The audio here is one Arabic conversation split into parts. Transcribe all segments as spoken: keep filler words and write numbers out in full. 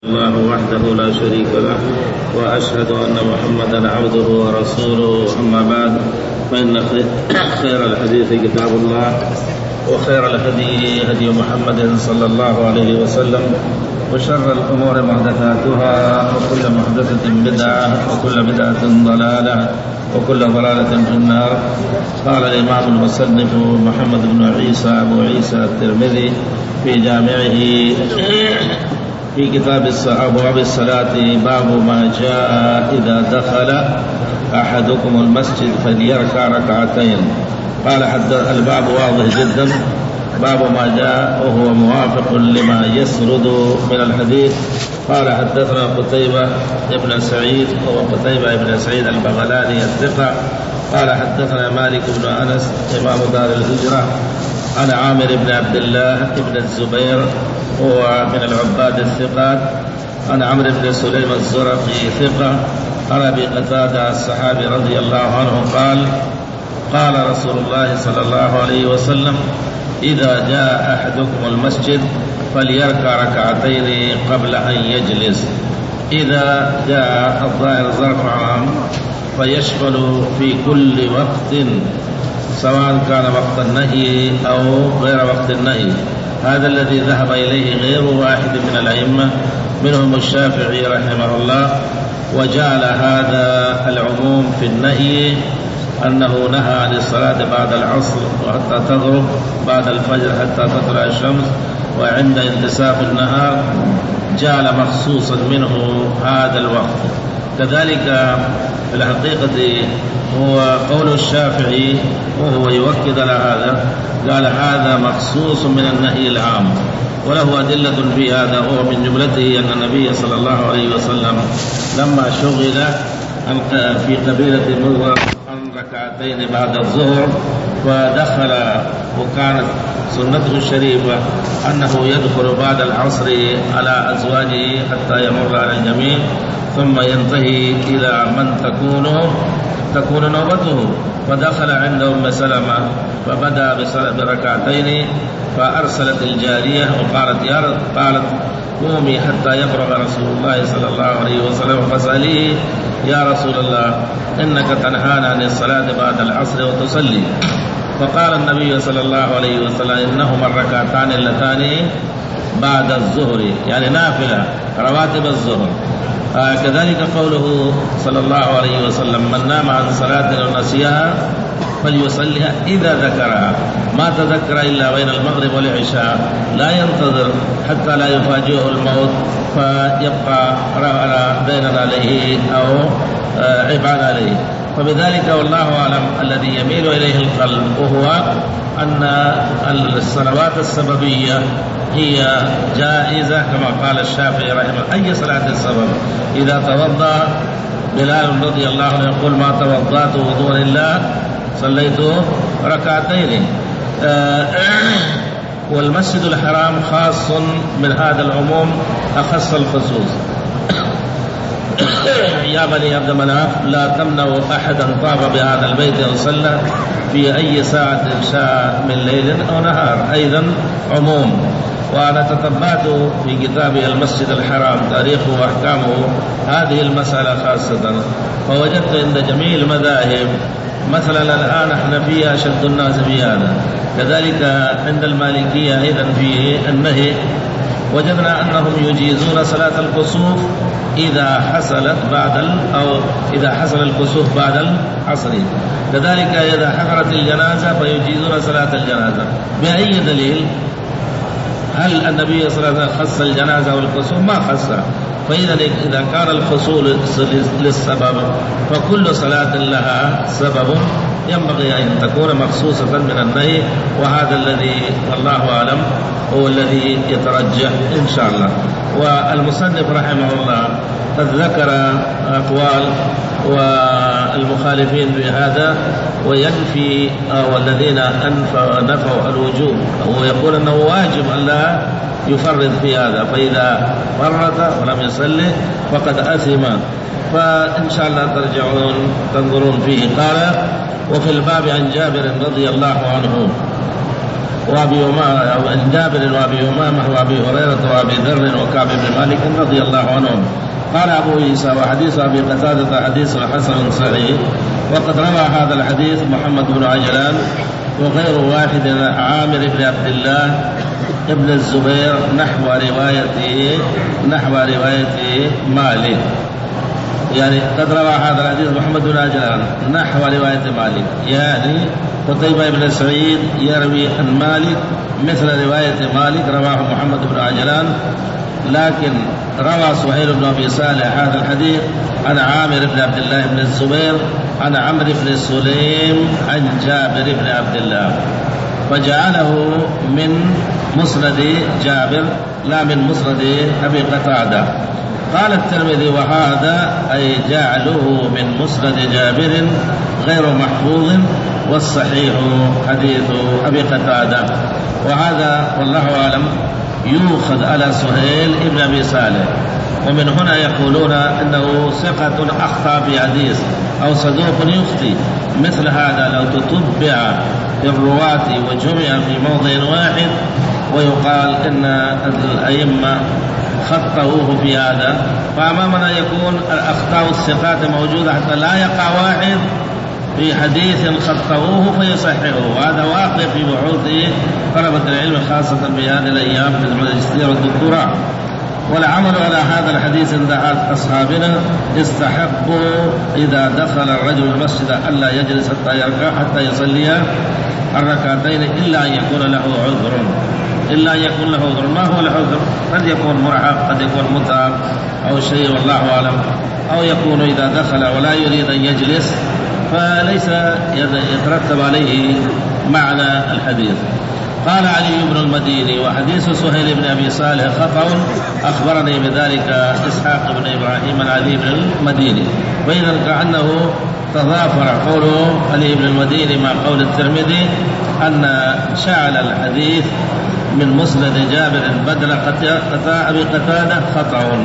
الله وحده لا شريك له وأشهد أن محمدا عبده ورسوله. أما بعد، فإن خير الحديث كتاب الله، وخير الهدي هدي محمد صلى الله عليه وسلم، وشر الأمور محدثاتها، وكل محدثة بدعة، وكل بدعة ضلالة، وكل ضلالة في النار. قال الإمام المصنف محمد بن عيسى أبو عيسى الترمذي في جامعه في كتاب أبواب الصلاة: باب ما جاء إذا دخل أحدكم المسجد فليركع ركعتين. قال حتى الباب واضح جدا، باب ما جاء، وهو موافق لما يسرد من الحديث. قال حدثنا قتيبة بن سعيد، وهو قتيبة بن سعيد البغلاني الثقة. قال حدثنا مالك بن أنس إمام دار الهجرة عن عامر بن عبد الله بن الزبير، هو من العباد الثقات، عن عمرو بن سليم الزرقي ثقة، عن أبي قتادة الصحابي رضي الله عنه قال: قال رسول الله صلى الله عليه وسلم: إذا جاء أحدكم المسجد فليركع ركعتين قبل أن يجلس. إذا جاء الظاهر ظرف عام فيشمل في كل وقت، سواء كان وقت النهي أو غير وقت النهي. هذا الذي ذهب إليه غير واحد من الأئمة، منهم الشافعي رحمه الله، وجعل هذا العموم في النهي أنه نهى عن الصلاة بعد العصر وحتى تغرب، بعد الفجر حتى تطلع الشمس، وعند انتصاف النهار جعل مخصوصا منه هذا الوقت. كذلك في الحقيقة هو قول الشافعي، وهو يؤكد على هذا، قال هذا مخصوص من النهي العام، وله أدلة في هذا. هو من جملته أن النبي صلى الله عليه وسلم لما شغل في قبيلة مضر عن ركعتين بعد الظهر ودخل، وكانت سنته الشريفة أنه يدخل بعد العصر على أزواجه حتى يمر على الجميع، ثم ينتهي إلى من تكون تكون نوبته، فدخل عند أم سلمة فبدأ بركعتين، فأرسلت الجارية وقالت يا رب قالت قومي حتى يفرغ رسول الله صلى الله عليه وسلم فاسأليه: يا رسول الله، إنك تنهانا عن الصلاة بعد العصر وتصلي. فقال النبي صلى الله عليه وسلم: إنهما الركعتان اللتان بعد الظهر، يعني نافلة رواتب الظهر. آه كذلك قوله صلى الله عليه وسلم: من نام عن صلاة ونسيها فليصليها إذا ذكرها. ما تذكر إلا بين المغرب والعشاء، لا ينتظر حتى لا يفاجئه الموت فيبقى بيننا عليه أو عباد عليه. فبذلك والله أعلم الذي يميل إليه القلب وهو أن الصلوات السببية هي جائزة، كما قال الشافعي رحمه: أي صلاة السبب. إذا توضأ بلال رضي الله عنه يقول: ما توضأت وضوءا إلا صليت ركعتين. والمسجد الحرام خاص من هذا العموم أخص الخصوص. يا بني عبد مناف لا تمنعوا أحدا طاف بهذا البيت أو صلى في أي ساعة شاء من ليل أو نهار، أيضا عموم. وأنا تتبعت في كتاب المسجد الحرام تاريخه وأحكامه هذه المسألة خاصة، فوجدت عند جميع المذاهب، مثلا الآن حنفية أشد الناس في هذا، كذلك عند المالكية أيضا في النهي، وجدنا أنهم يجيزون صلاة الكسوف إذا حصلت بعد أو إذا حصل الكسوف بعد العصر. كذلك إذا حضرت الجنازة فيجيزون صلاة الجنازة. بأي دليل؟ هل النبي صلى الله عليه وسلم خص الجنازة والكسوف؟ ما خصها. فإذا إذا كان الحصول للسبب فكل صلاة لها سبب، ينبغي أن تكون مخصوصة من النهي، وهذا الذي والله أعلم هو الذي يترجح إن شاء الله. والمصنف رحمه الله قد ذكر أقوال والمخالفين بهذا، وينفي والذين نفوا الوجوب، ويقول أنه واجب أن لا يفرط في هذا، فإذا فرط ولم يصلي فقد أثم. فإن شاء الله ترجعون تنظرون فيه. قال: وفي الباب عن جابر رضي الله عنه وأبي أمامة جابر وأبي أمامة وأبي هريرة وأبي ذر وكعب بن مالك رضي الله عنهم. قال أبو عيسى وحديث أبي قتادة حديث حسن صحيح. وقد روى هذا الحديث محمد بن عجلان وغير واحد عامر بن عبد الله ابن الزبير نحو روايته نحو رواية مالك، يعني قد روى هذا الحديث محمد بن عجلان نحو رواية مالك، يعني قتيبة بن سعيد يروي عن مالك مثل رواية مالك رواه محمد بن عجلان، لكن روى سهيل بن أبي صالح هذا الحديث عن عامر بن عبد الله بن الزبير عن عمرو بن سليم عن جابر بن عبد الله، فجعله من مسند جابر لا من مسند أبي قتادة. قال الترمذي وهذا أي جعله من مسند جابر غير محفوظ، والصحيح حديث أبي قتادة. وهذا والله أعلم يؤخذ على سهيل ابن أبي صالح، ومن هنا يقولون إنه ثقة أخطأ في حديث أو صدوق يخطئ. مثل هذا لو تتبع الرواة وجمع في موضع واحد ويقال إن الأئمة خطأوه في هذا، فأمامنا يكون الأخطاء الثقات موجودة حتى لا يقع واحد في حديث خطأوه فيصححه. وهذا واقع في بحوث طلبة العلم خاصة في هذه الأيام في الماجستير والدكتوراه. والعمل على هذا الحديث عند أصحابنا استحبوا إذا دخل الرجل المسجد ألا يجلس حتى يركع حتى يصلي الركعتين إلا أن يكون له عذر إلا أن يكون له عذر. ما هو العذر؟ قد يكون مرهق، قد يكون متعب أو شيء والله أعلم، أو يكون إذا دخل ولا يريد أن يجلس فليس يترتب عليه معنى الحديث. قال علي بن المديني وحديث سهيل بن أبي صالح خطأ، أخبرني بذلك إسحاق بن إبراهيم عن علي بن المديني، وإذا كأنه تضافر قول علي بن المديني مع قول الترمذي أن شعل الحديث من مسند جابر بدل قتاء أبي قتادة خطأ.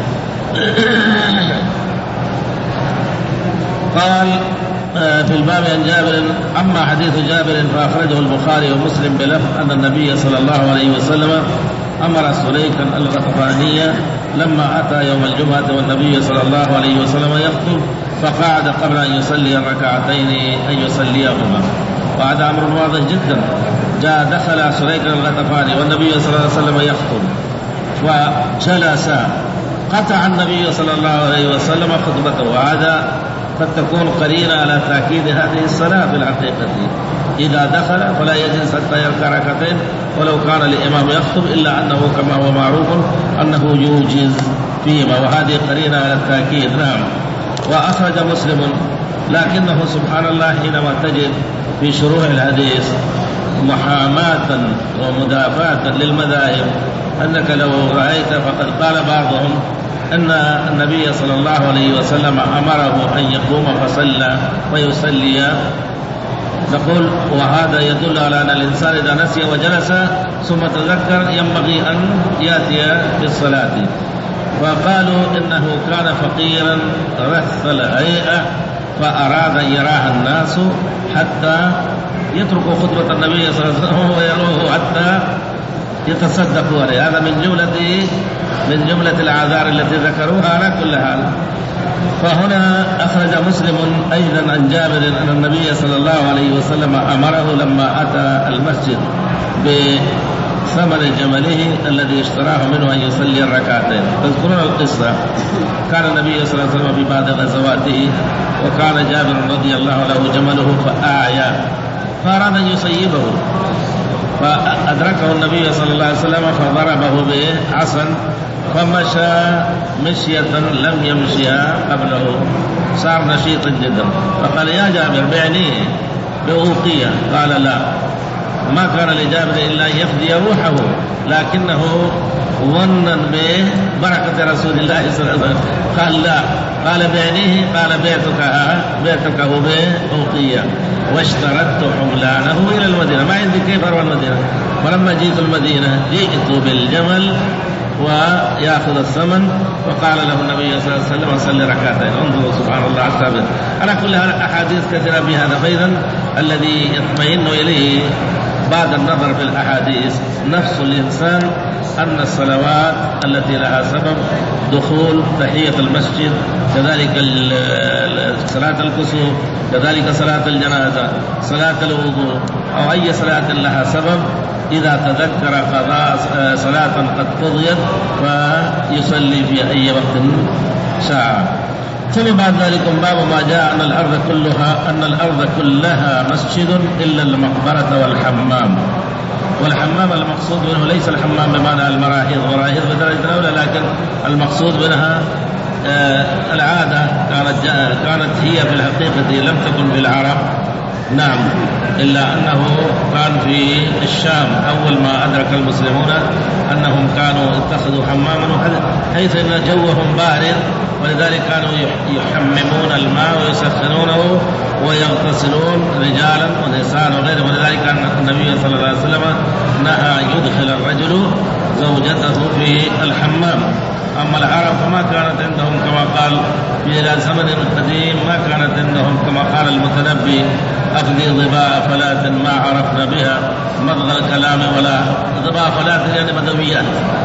قال في الباب عن جابر: أما حديث جابر فأخرجه البخاري ومسلم بلفظ أن النبي صلى الله عليه وسلم أمر سليكا الغطفانية لما أتى يوم الجمعة والنبي صلى الله عليه وسلم يخطب فقعد قبل أن يصلي الركعتين أن يصليهما. وهذا أمر واضح جدا. جاء دخل سليك الغطفاني والنبي صلى الله عليه وسلم يخطب وجلس، قطع النبي صلى الله عليه وسلم خطبته، وهذا قد تكون قرينة على تأكيد هذه الصلاة في الحقيقة. إذا دخل فلا يجلس حتى يركع ركعتين ولو كان الإمام يخطب، إلا أنه كما هو معروف أنه يوجز فيما، وهذه قرينة على التأكيد. نعم. وأخرج مسلم، لكنه سبحان الله حينما تجد في شروح الحديث محاماة ومدافعة للمذاهب أنك لو رأيت فقد قال بعضهم أن النبي صلى الله عليه وسلم أمره أن يقوم فصلى ويصلي، نقول وهذا يدل على أن الإنسان إذا نسي وجلس ثم تذكر ينبغي أن يأتي بالصلاة. فقالوا إنه كان فقيرا رث الهيئة فأراد أن يراها الناس حتى يتركوا خطبة النبي صلى الله عليه وسلم ويروه حتى يتصدقوا عليه. هذا من جملة من جملة الأعذار التي ذكروها. على كل حال، فهنا أخرج مسلم أيضا عن جابر أن النبي صلى الله عليه وسلم أمره لما أتى المسجد بثمن جمله الذي اشتراه منه أن يصلي الركعتين. تذكرون القصة؟ كان النبي صلى الله عليه وسلم في بعض غزواته وكان جابر رضي الله عنه جمله فآعيا فأراد أن يصيبه، فأدركه النبي صلى الله عليه وسلم فضربه بعصا فمشى مشية لم يمشيها قبله، صار نشيطا جدا. فقال: يا جابر بعنيه بأوقية. قال: لا، ما كان لجابر إلا أن يفدي روحه، لكنه ظنا ببركة رسول الله صلى الله عليه وسلم قال: لا. قال: بعنيه. قال: بيتك بيتك بأوقية، واشترطت حملانه إلى المدينة، ما عندي كيف أروى المدينة. فلما جئت المدينة جئت بالجمل ويأخذ الثمن، وقال له النبي صلى الله عليه وسلم: صلي ركعتين. انظروا سبحان الله عز. على كل هذا أحاديث كثيرة بهذا. فإذا الذي يطمئن إليه بعد النظر في الأحاديث نفس الإنسان أن الصلوات التي لها سبب دخول تحية المسجد، كذلك صلاة الكسوف، كذلك صلاة الجنازة، صلاة الوضوء، أو أي صلاة لها سبب، إذا تذكر قضاء صلاة قد قضيت فيصلي في أي وقت ساعة. ثم بعد ذلك باب ما جاء أن الأرض كلها أن الأرض كلها مسجد إلا المقبرة والحمام. والحمام المقصود منه ليس الحمام بمعنى المراحيض وراحيض بدرجة الأولى، لكن المقصود منها آه العادة كانت, كانت هي في الحقيقة لم تكن في العرب، نعم، إلا أنه كان في الشام أول ما أدرك المسلمون أنهم كانوا اتخذوا حماما، حيث أن جوهم بارد، ولذلك كانوا يحممون الماء ويسخنونه ويغتسلون رجالا ونساء وغيره. ولذلك أن النبي صلى الله عليه وسلم نهى يدخل الرجل زوجته في الحمام. أما العرب فما كانت عندهم كما قال في زمن قديم، ما كانت عندهم كما قال المتنبي: أخذي ضباء فلاة ما عرفنا بها مضغ الكلام، ولا ضباء فلاة يعني بدويات،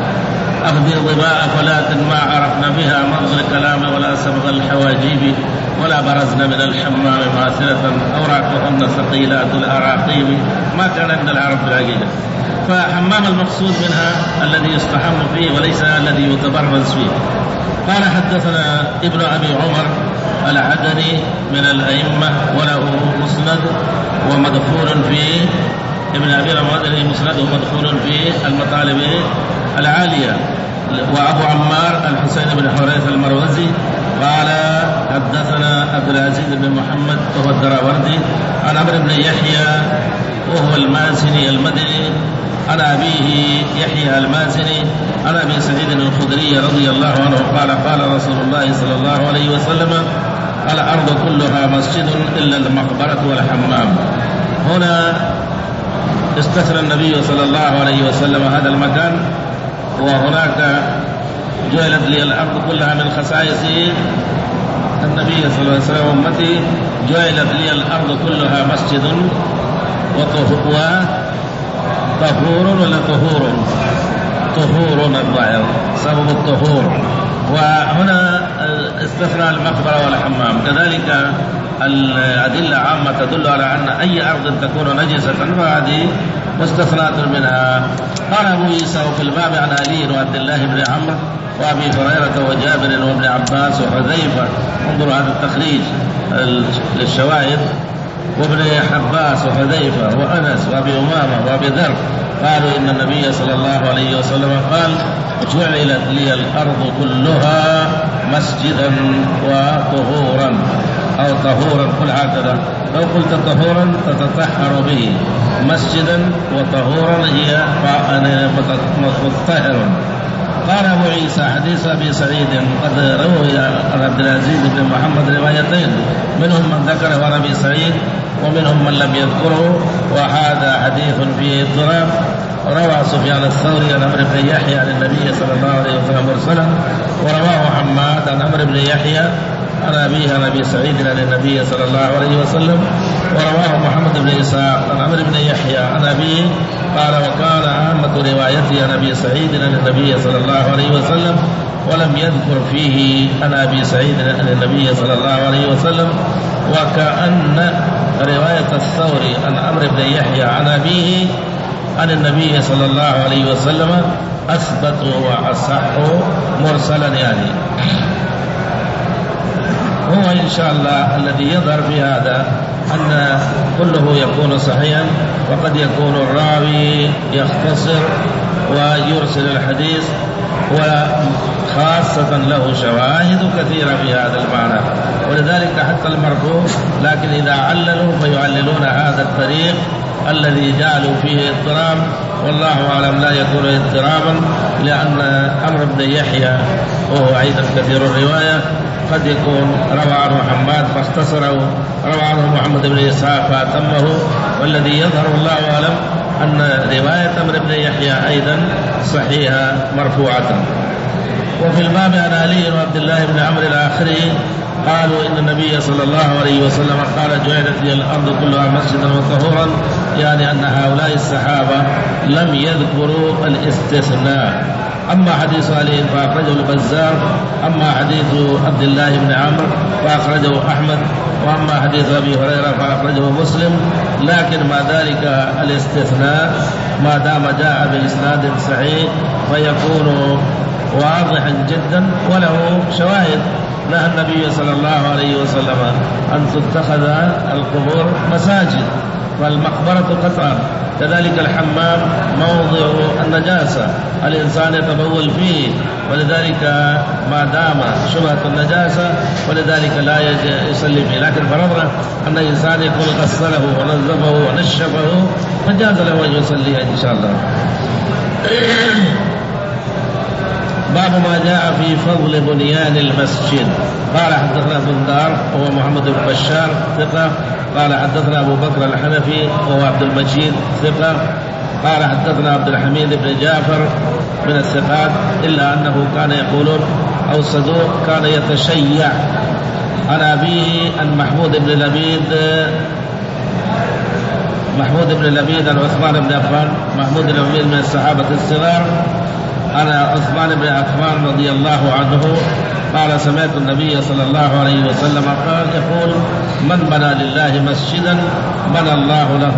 أخذي ضباء فلاة ما عرفنا بها مضغ الكلام ولا سبغ الحواجيب ولا برزنا من الحمام ماسلة أوراقهن ثقيلات الأراقيب. ما كان عند العرب في الحقيقة. فحمام المقصود منها الذي يستحم فيه وليس الذي يتبرز فيه. قال حدثنا ابن أبي عمر العدني من الأئمة وله مسند ومدخول فيه، ابن أبي عمر مسنده مدخول في المطالب العالية. وأبو عمار الحسين بن حريث المروزي قال حدثنا عبد العزيز بن محمد وهو الدراوردي عن عمرو بن يحيى وهو المازني المدني عن أبيه يحيى المازني عن أبي سعيد الخدري رضي الله عنه قال قال رسول الله صلى الله عليه وسلم: الأرض كلها مسجد إلا المقبرة والحمام. هنا استثنى النبي صلى الله عليه وسلم هذا المكان، وهناك جعلت لي الأرض كلها من خصائص النبي صلى الله عليه وسلم أمتي، جعلت لي الأرض كلها مسجد وطهور ولا طهور طهور الظاهر سبب الطهور. وهنا استثنى المقبرة والحمام. كذلك الأدلة عامة تدل على أن أي أرض تكون نجسة فهذه مستثنات منها. قال أبو عيسى في الباب عن علي وعبد الله بن عمرو وأبي هريرة وجابر وابن عباس وحذيفة، انظروا هذا التخريج للشواهد، وابن عباس وحذيفة وأنس وأبي أمامة وأبي ذر قالوا إن النبي صلى الله عليه وسلم قال: جعلت لي الأرض كلها مسجدا وطهورا، أو طهورا، قل هكذا، لو قلت طهورا تتطهر به، مسجدا وطهورا هي مطهر. قال أبو عيسى حديث أبي سعيد قد روي عن عبد العزيز بن محمد روايتين، منهم من ذكره عن أبي سعيد ومنهم من لم يذكره، وهذا حديث فيه اضطراب. روى سفيان الثوري عن عمرو بن يحيى عن النبي صلى الله عليه وسلم مرسلا، ورواه حماد عن عمرو بن يحيى عن أبيه عن أبي سعيد عن النبي صلى الله عليه وسلم، ورواه محمد بن إسحاق عن عمرو بن يحيى عن أبيه قال: وكان عامة روايته عن أبي سعيد عن النبي صلى الله عليه وسلم، ولم يذكر فيه عن أبي سعيد عن النبي صلى الله عليه وسلم. وكأن رواية الثوري عن عمرو بن يحيى عن أبيه عن النبي صلى الله عليه وسلم أثبت وأصح مرسلا. يعني هو إن شاء الله الذي يظهر في هذا أن كله يكون صحيحا، وقد يكون الراوي يختصر ويرسل الحديث، وخاصة له شواهد كثيرة في هذا المعنى، ولذلك حتى المرفوع، لكن إذا عللوا فيعللون هذا الطريق الذي جعلوا فيه اضطراب، والله أعلم لا يكون اضطرابا، لأن عمرو بن يحيى وهو أيضا كثير الرواية قد يكون روى عنه حماد فاختصره، روى عنه محمد بن إسحاق فأتمه، والذي يظهر الله أعلم أن رواية عمرو بن يحيى أيضا صحيحة مرفوعة. وفي الباب عن علي وعبد الله بن عمرو الآخري قالوا إن النبي صلى الله عليه وسلم قال جعلت لي الأرض كلها مسجدا وطهورا، يعني أن هؤلاء الصحابة لم يذكروا الاستثناء. أما حديث علي فأخرجه البزار، أما حديث عبد الله بن عمرو فأخرجه أحمد، وأما حديث أبي هريرة فأخرجه مسلم. لكن مع ذلك الاستثناء ما دام جاء بإسناد صحيح فيكون واضحا جدا وله شواهد. نهى النبي صلى الله عليه وسلم أن تتخذ القبور مساجد، فالمقبرة قطعا، كذلك الحمام موضع النجاسة الإنسان يتبول فيه، ولذلك ما دام شبهة النجاسة ولذلك لا يصلي فيه. لكن فرضنا أن الإنسان يكون غسله ونظفه ونشفه فجاز له أن يصلي إن شاء الله. باب ما جاء في فضل بنيان المسجد. قال حدثنا بندار وهو محمد بن بشار ثقة، قال حدثنا أبو بكر الحنفي وهو عبد المجيد ثقة، قال حدثنا عبد الحميد بن جعفر من الثقات، إلا أنه كان يقولون أو صدوق كان يتشيع عن أبيه عن محمود بن لبيد محمود بن لبيد عن عثمان بن عفان. محمود بن لبيد من الصحابة الصغار. أنا عثمان بن عفان رضي الله عنه قال سمعت النبي صلى الله عليه وسلم قال يقول من بنى لله مسجدا بنى الله له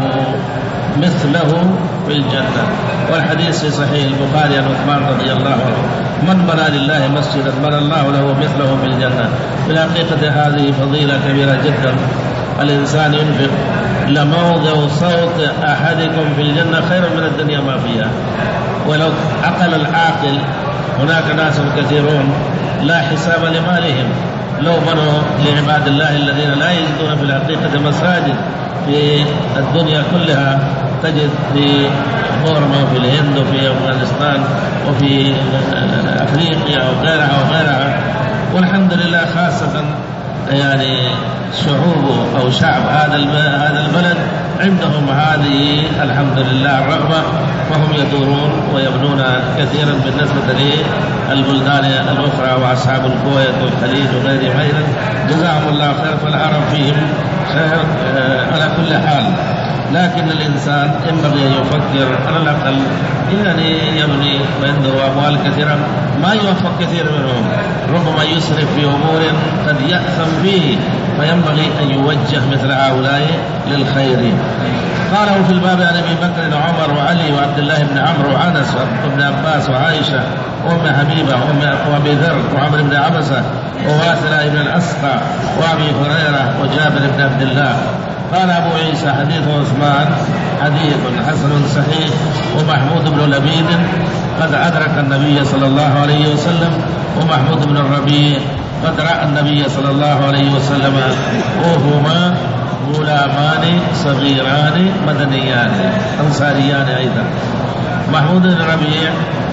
مثله في الجنة. والحديث في صحيح البخاري عن عثمان رضي الله عنه من بنى لله مسجدا بنى الله له مثله في الجنة. في الحقيقة هذه فضيلة كبيرة جدا. الإنسان ينفق لموضع صوت أحدكم في الجنة خير من الدنيا ما فيها. ولو عقل العاقل هناك ناس كثيرون لا حساب لمالهم لو بنوا لعباد الله الذين لا يجدون في الحقيقة مساجد في الدنيا كلها. تجد في بورما وفي الهند وفي أفغانستان وفي أفريقيا وغيرها وغيرها، والحمد لله خاصة يعني شعوب أو شعب هذا هذا البلد عندهم هذه الحمد لله الرغبة، وهم يدورون ويبنون كثيرا بالنسبة للبلدان الأخرى وأصحاب الكويت والخليج وغير غيره. جزاهم الله خير، فالعرب فيهم خير على كل حال. لكن الإنسان ينبغي أن يفكر على الأقل يعني يبني وعنده أموال كثيرة ما يوفق كثير منهم، ربما يسرف في أمور قد يأثم فيه، فينبغي أن يوجه مثل هؤلاء للخير. قاله في الباب عن أبي بكر وعمر وعلي وعبد الله بن عمرو وأنس وابن عباس وعائشة وأم حبيبة وأبي ذر وعمر بن عبسة وواثلة بن الأسقى وأبي هريرة وجابر بن عبد الله. قال أبو عيسى حديث عثمان حديث حسن صحيح. ومحمود بن لبيد قد أدرك النبي صلى الله عليه وسلم، ومحمود بن الربيع قد رأى النبي صلى الله عليه وسلم وهما غلامان صغيران مدنيان أنصاريان أيضا. محمود بن الربيع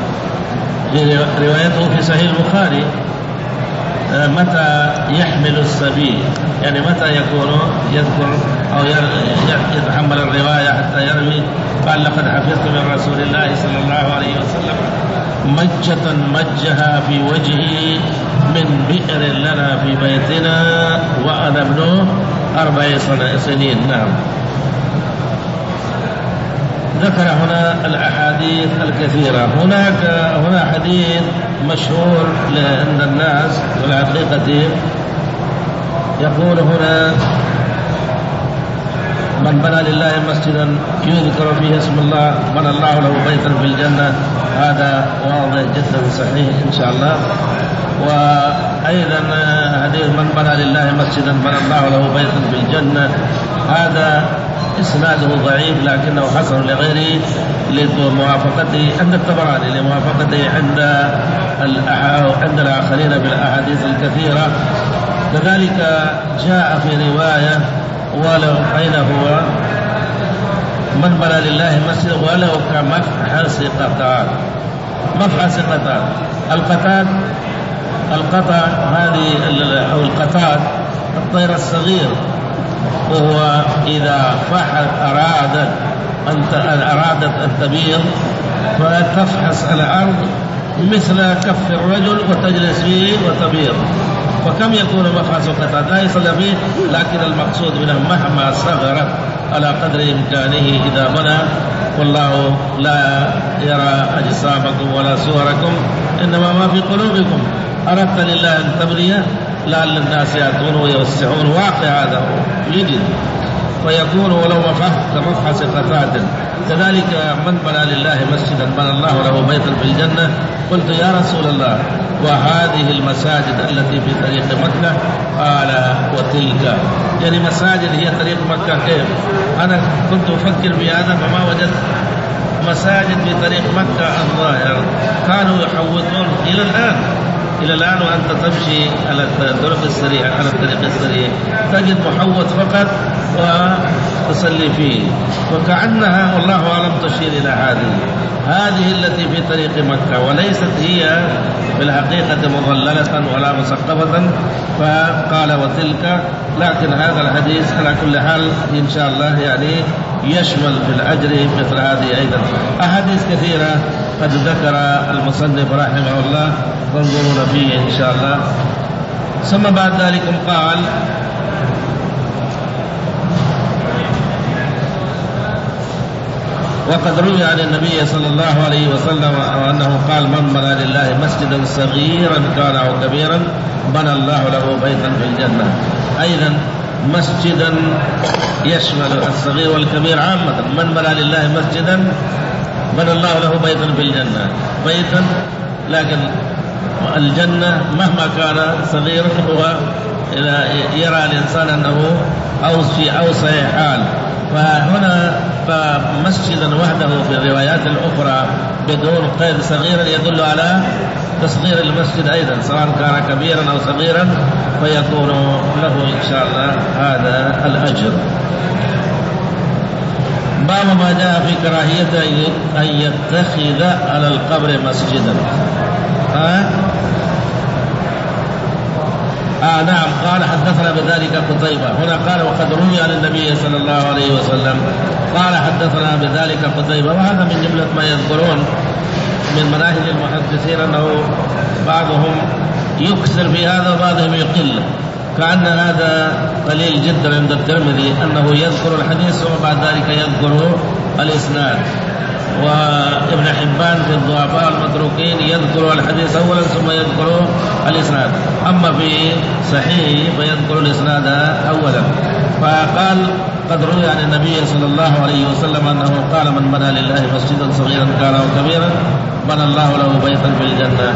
روايته في صحيح البخاري متى يحمل الصبي، يعني متى يكون يذكر أو يتحمل الرواية حتى يروي. قال لقد حفظت من رسول الله صلى الله عليه وسلم مجة مجها في وجهي من بئر لنا في بيتنا وأنا ابن أربع سنين. نعم. ذكر هنا الأحاديث الكثيرة. هناك هنا حديث مشهور عند الناس والحقيقة يقول هنا من بنى لله مسجدا يذكر فيه اسم الله بنى الله له بيتا في الجنة. هذا واضح جدا صحيح إن شاء الله. وأيضا حديث من بنى لله مسجدا بنى الله له بيتا في الجنة، هذا إسناده ضعيف لكنه حسن لغيره لموافقته عند الطبراني لموافقته عند عند الآخرين بالأحاديث الكثيرة. كذلك جاء في رواية ولو أين هو من بنى لله مسجد ولو كمفحص قطات. مفحص قطات القطات القطع هذه أو القطات الطير الصغير، وهو إذا فحص أرادت أن أرادت أن تبيض فتفحص الأرض مثل كف الرجل وتجلس فيه وتبيض. وكم يكون مفحص قطعة لا يصلى فيه، لكن المقصود منه مهما صغر على قدر إمكانه إذا منع، والله لا يرى أجسامكم ولا صوركم إنما ما في قلوبكم، أردت لله أن تبني لعل الناس يأتون ويوسعون، واقع هذا يجد فيكون ولو مفحص قطعة. كذلك من بنى لله مسجدا بنى الله له بيتا في الجنة. قلت يا رسول الله وهذه المساجد التي في طريق مكة؟ قال وتلك، يعني مساجد هي طريق مكة كيف؟ أنا كنت أفكر بهذا فما وجدت مساجد في طريق مكة الظاهر، كانوا يحوطون إلى الآن إلى الآن وأنت تمشي على الطريق السريع على الطريق السريع تجد محوط فقط وتصلي فيه، وكأنها والله أعلم تشير إلى هذه هذه التي في طريق مكة، وليست هي في الحقيقة مظللة ولا مسقفة. فقال وتلك، لكن هذا الحديث على كل حال إن شاء الله يعني يشمل في الأجر مثل هذه أيضا أحاديث كثيرة قد ذكر المصنف رحمه الله، تنظرون فيه إن شاء الله. ثم بعد ذلك قال وقد روي عن النبي صلى الله عليه وسلم أنه قال من بنى لله مسجدا صغيرا كان أو كبيرا بنى الله له بيتا في الجنة. أيضا مسجدا يشمل الصغير والكبير عامة، من بنى لله مسجدا بنى الله له بيتا في الجنة، بيتا لكن الجنة مهما كان صغيرا هو يرى الإنسان أنه أو في أوسع حال. فهنا فمسجدا وحده في الروايات الأخرى بدون قيد صغيرا يدل على تصغير المسجد أيضا، سواء كان كبيرا أو صغيرا فيكون له إن شاء الله هذا الأجر. باب ما جاء في كراهية أن يتخذ على القبر مسجدا. ها؟ آه نعم. قال حدثنا بذلك قتيبة، هنا قال وقد روي عن النبي صلى الله عليه وسلم قال حدثنا بذلك قتيبة، وهذا من جملة ما يذكرون من مناهج المحدثين أنه بعضهم يكثر في هذا وبعضهم يقل، كأن هذا قليل جدا عند الترمذي أنه يذكر الحديث وبعد ذلك يذكر الإسناد، وابن حبان في الضعفاء المتروكين يذكر الحديث أولا ثم يذكر الإسناد، أما في صحيح فيذكر الإسناد أولا. فقال قد روي عن النبي صلى الله عليه وسلم أنه قال من بنى لله مسجدا صغيرا كان أو كبيرا بنى الله له بيتا في الجنة.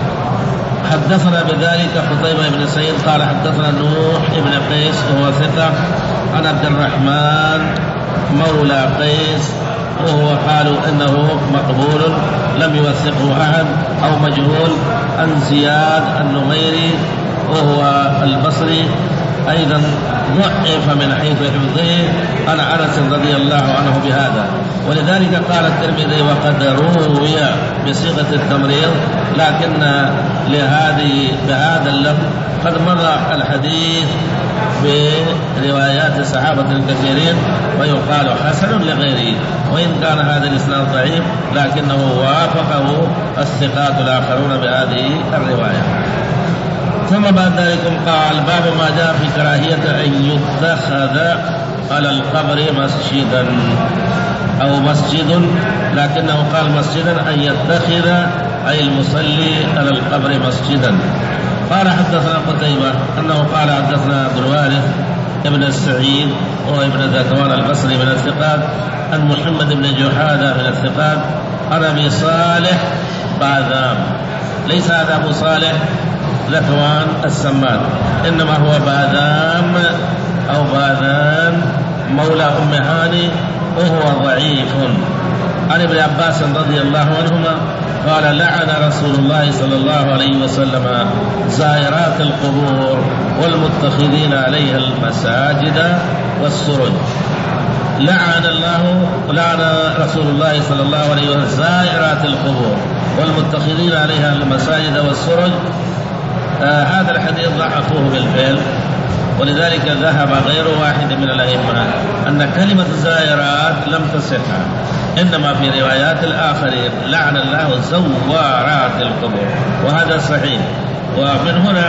حدثنا بذلك قتيبة بن سعيد قال حدثنا نوح بن قيس وهو ثقة عن عبد الرحمن مولى قيس وهو قالوا أنه مقبول لم يوثقه أحد أو مجهول، عن زياد النميري وهو البصري أيضا ضعف من حيث حفظه عن أنس رضي الله عنه بهذا، ولذلك قال الترمذي وقد روي بصيغة التمريض لكن لهذه بهذا اللفظ قد مر الحديث بروايات الصحابة الكثيرين ويقال حسن لغيره، وإن كان هذا الإسناد ضعيف لكنه وافقه الثقات الآخرون بهذه الرواية. ثم بعد ذلك قال باب ما جاء في كراهية أن يتخذ على القبر مسجدا أو مسجد، لكنه قال مسجدا أن يتخذ أي المصلي على القبر مسجدا. قال حدثنا قتيبة أنه قال حدثنا عبد الوارث ابن السعيد وابن ذكوان البصري من الثقات عن محمد بن جحادة من الثقات عن أبي صالح باذام، ليس هذا أبو صالح ذكوان السمان إنما هو باذام أو باذان مولى أم هاني وهو ضعيف. عن ابن عباس رضي الله عنهما قال لعن رسول الله صلى الله عليه وسلم زائرات القبور والمتخذين عليها المساجد والسرج. لعن الله لعن رسول الله صلى الله عليه وسلم زائرات القبور والمتخذين عليها المساجد والسرج. آه هذا الحديث ضعفوه بالفعل، ولذلك ذهب غير واحد من الأئمة أن كلمة زائرات لم تصح، إنما في روايات الآخرين لعن الله زوارات القبور، وهذا صحيح. ومن هنا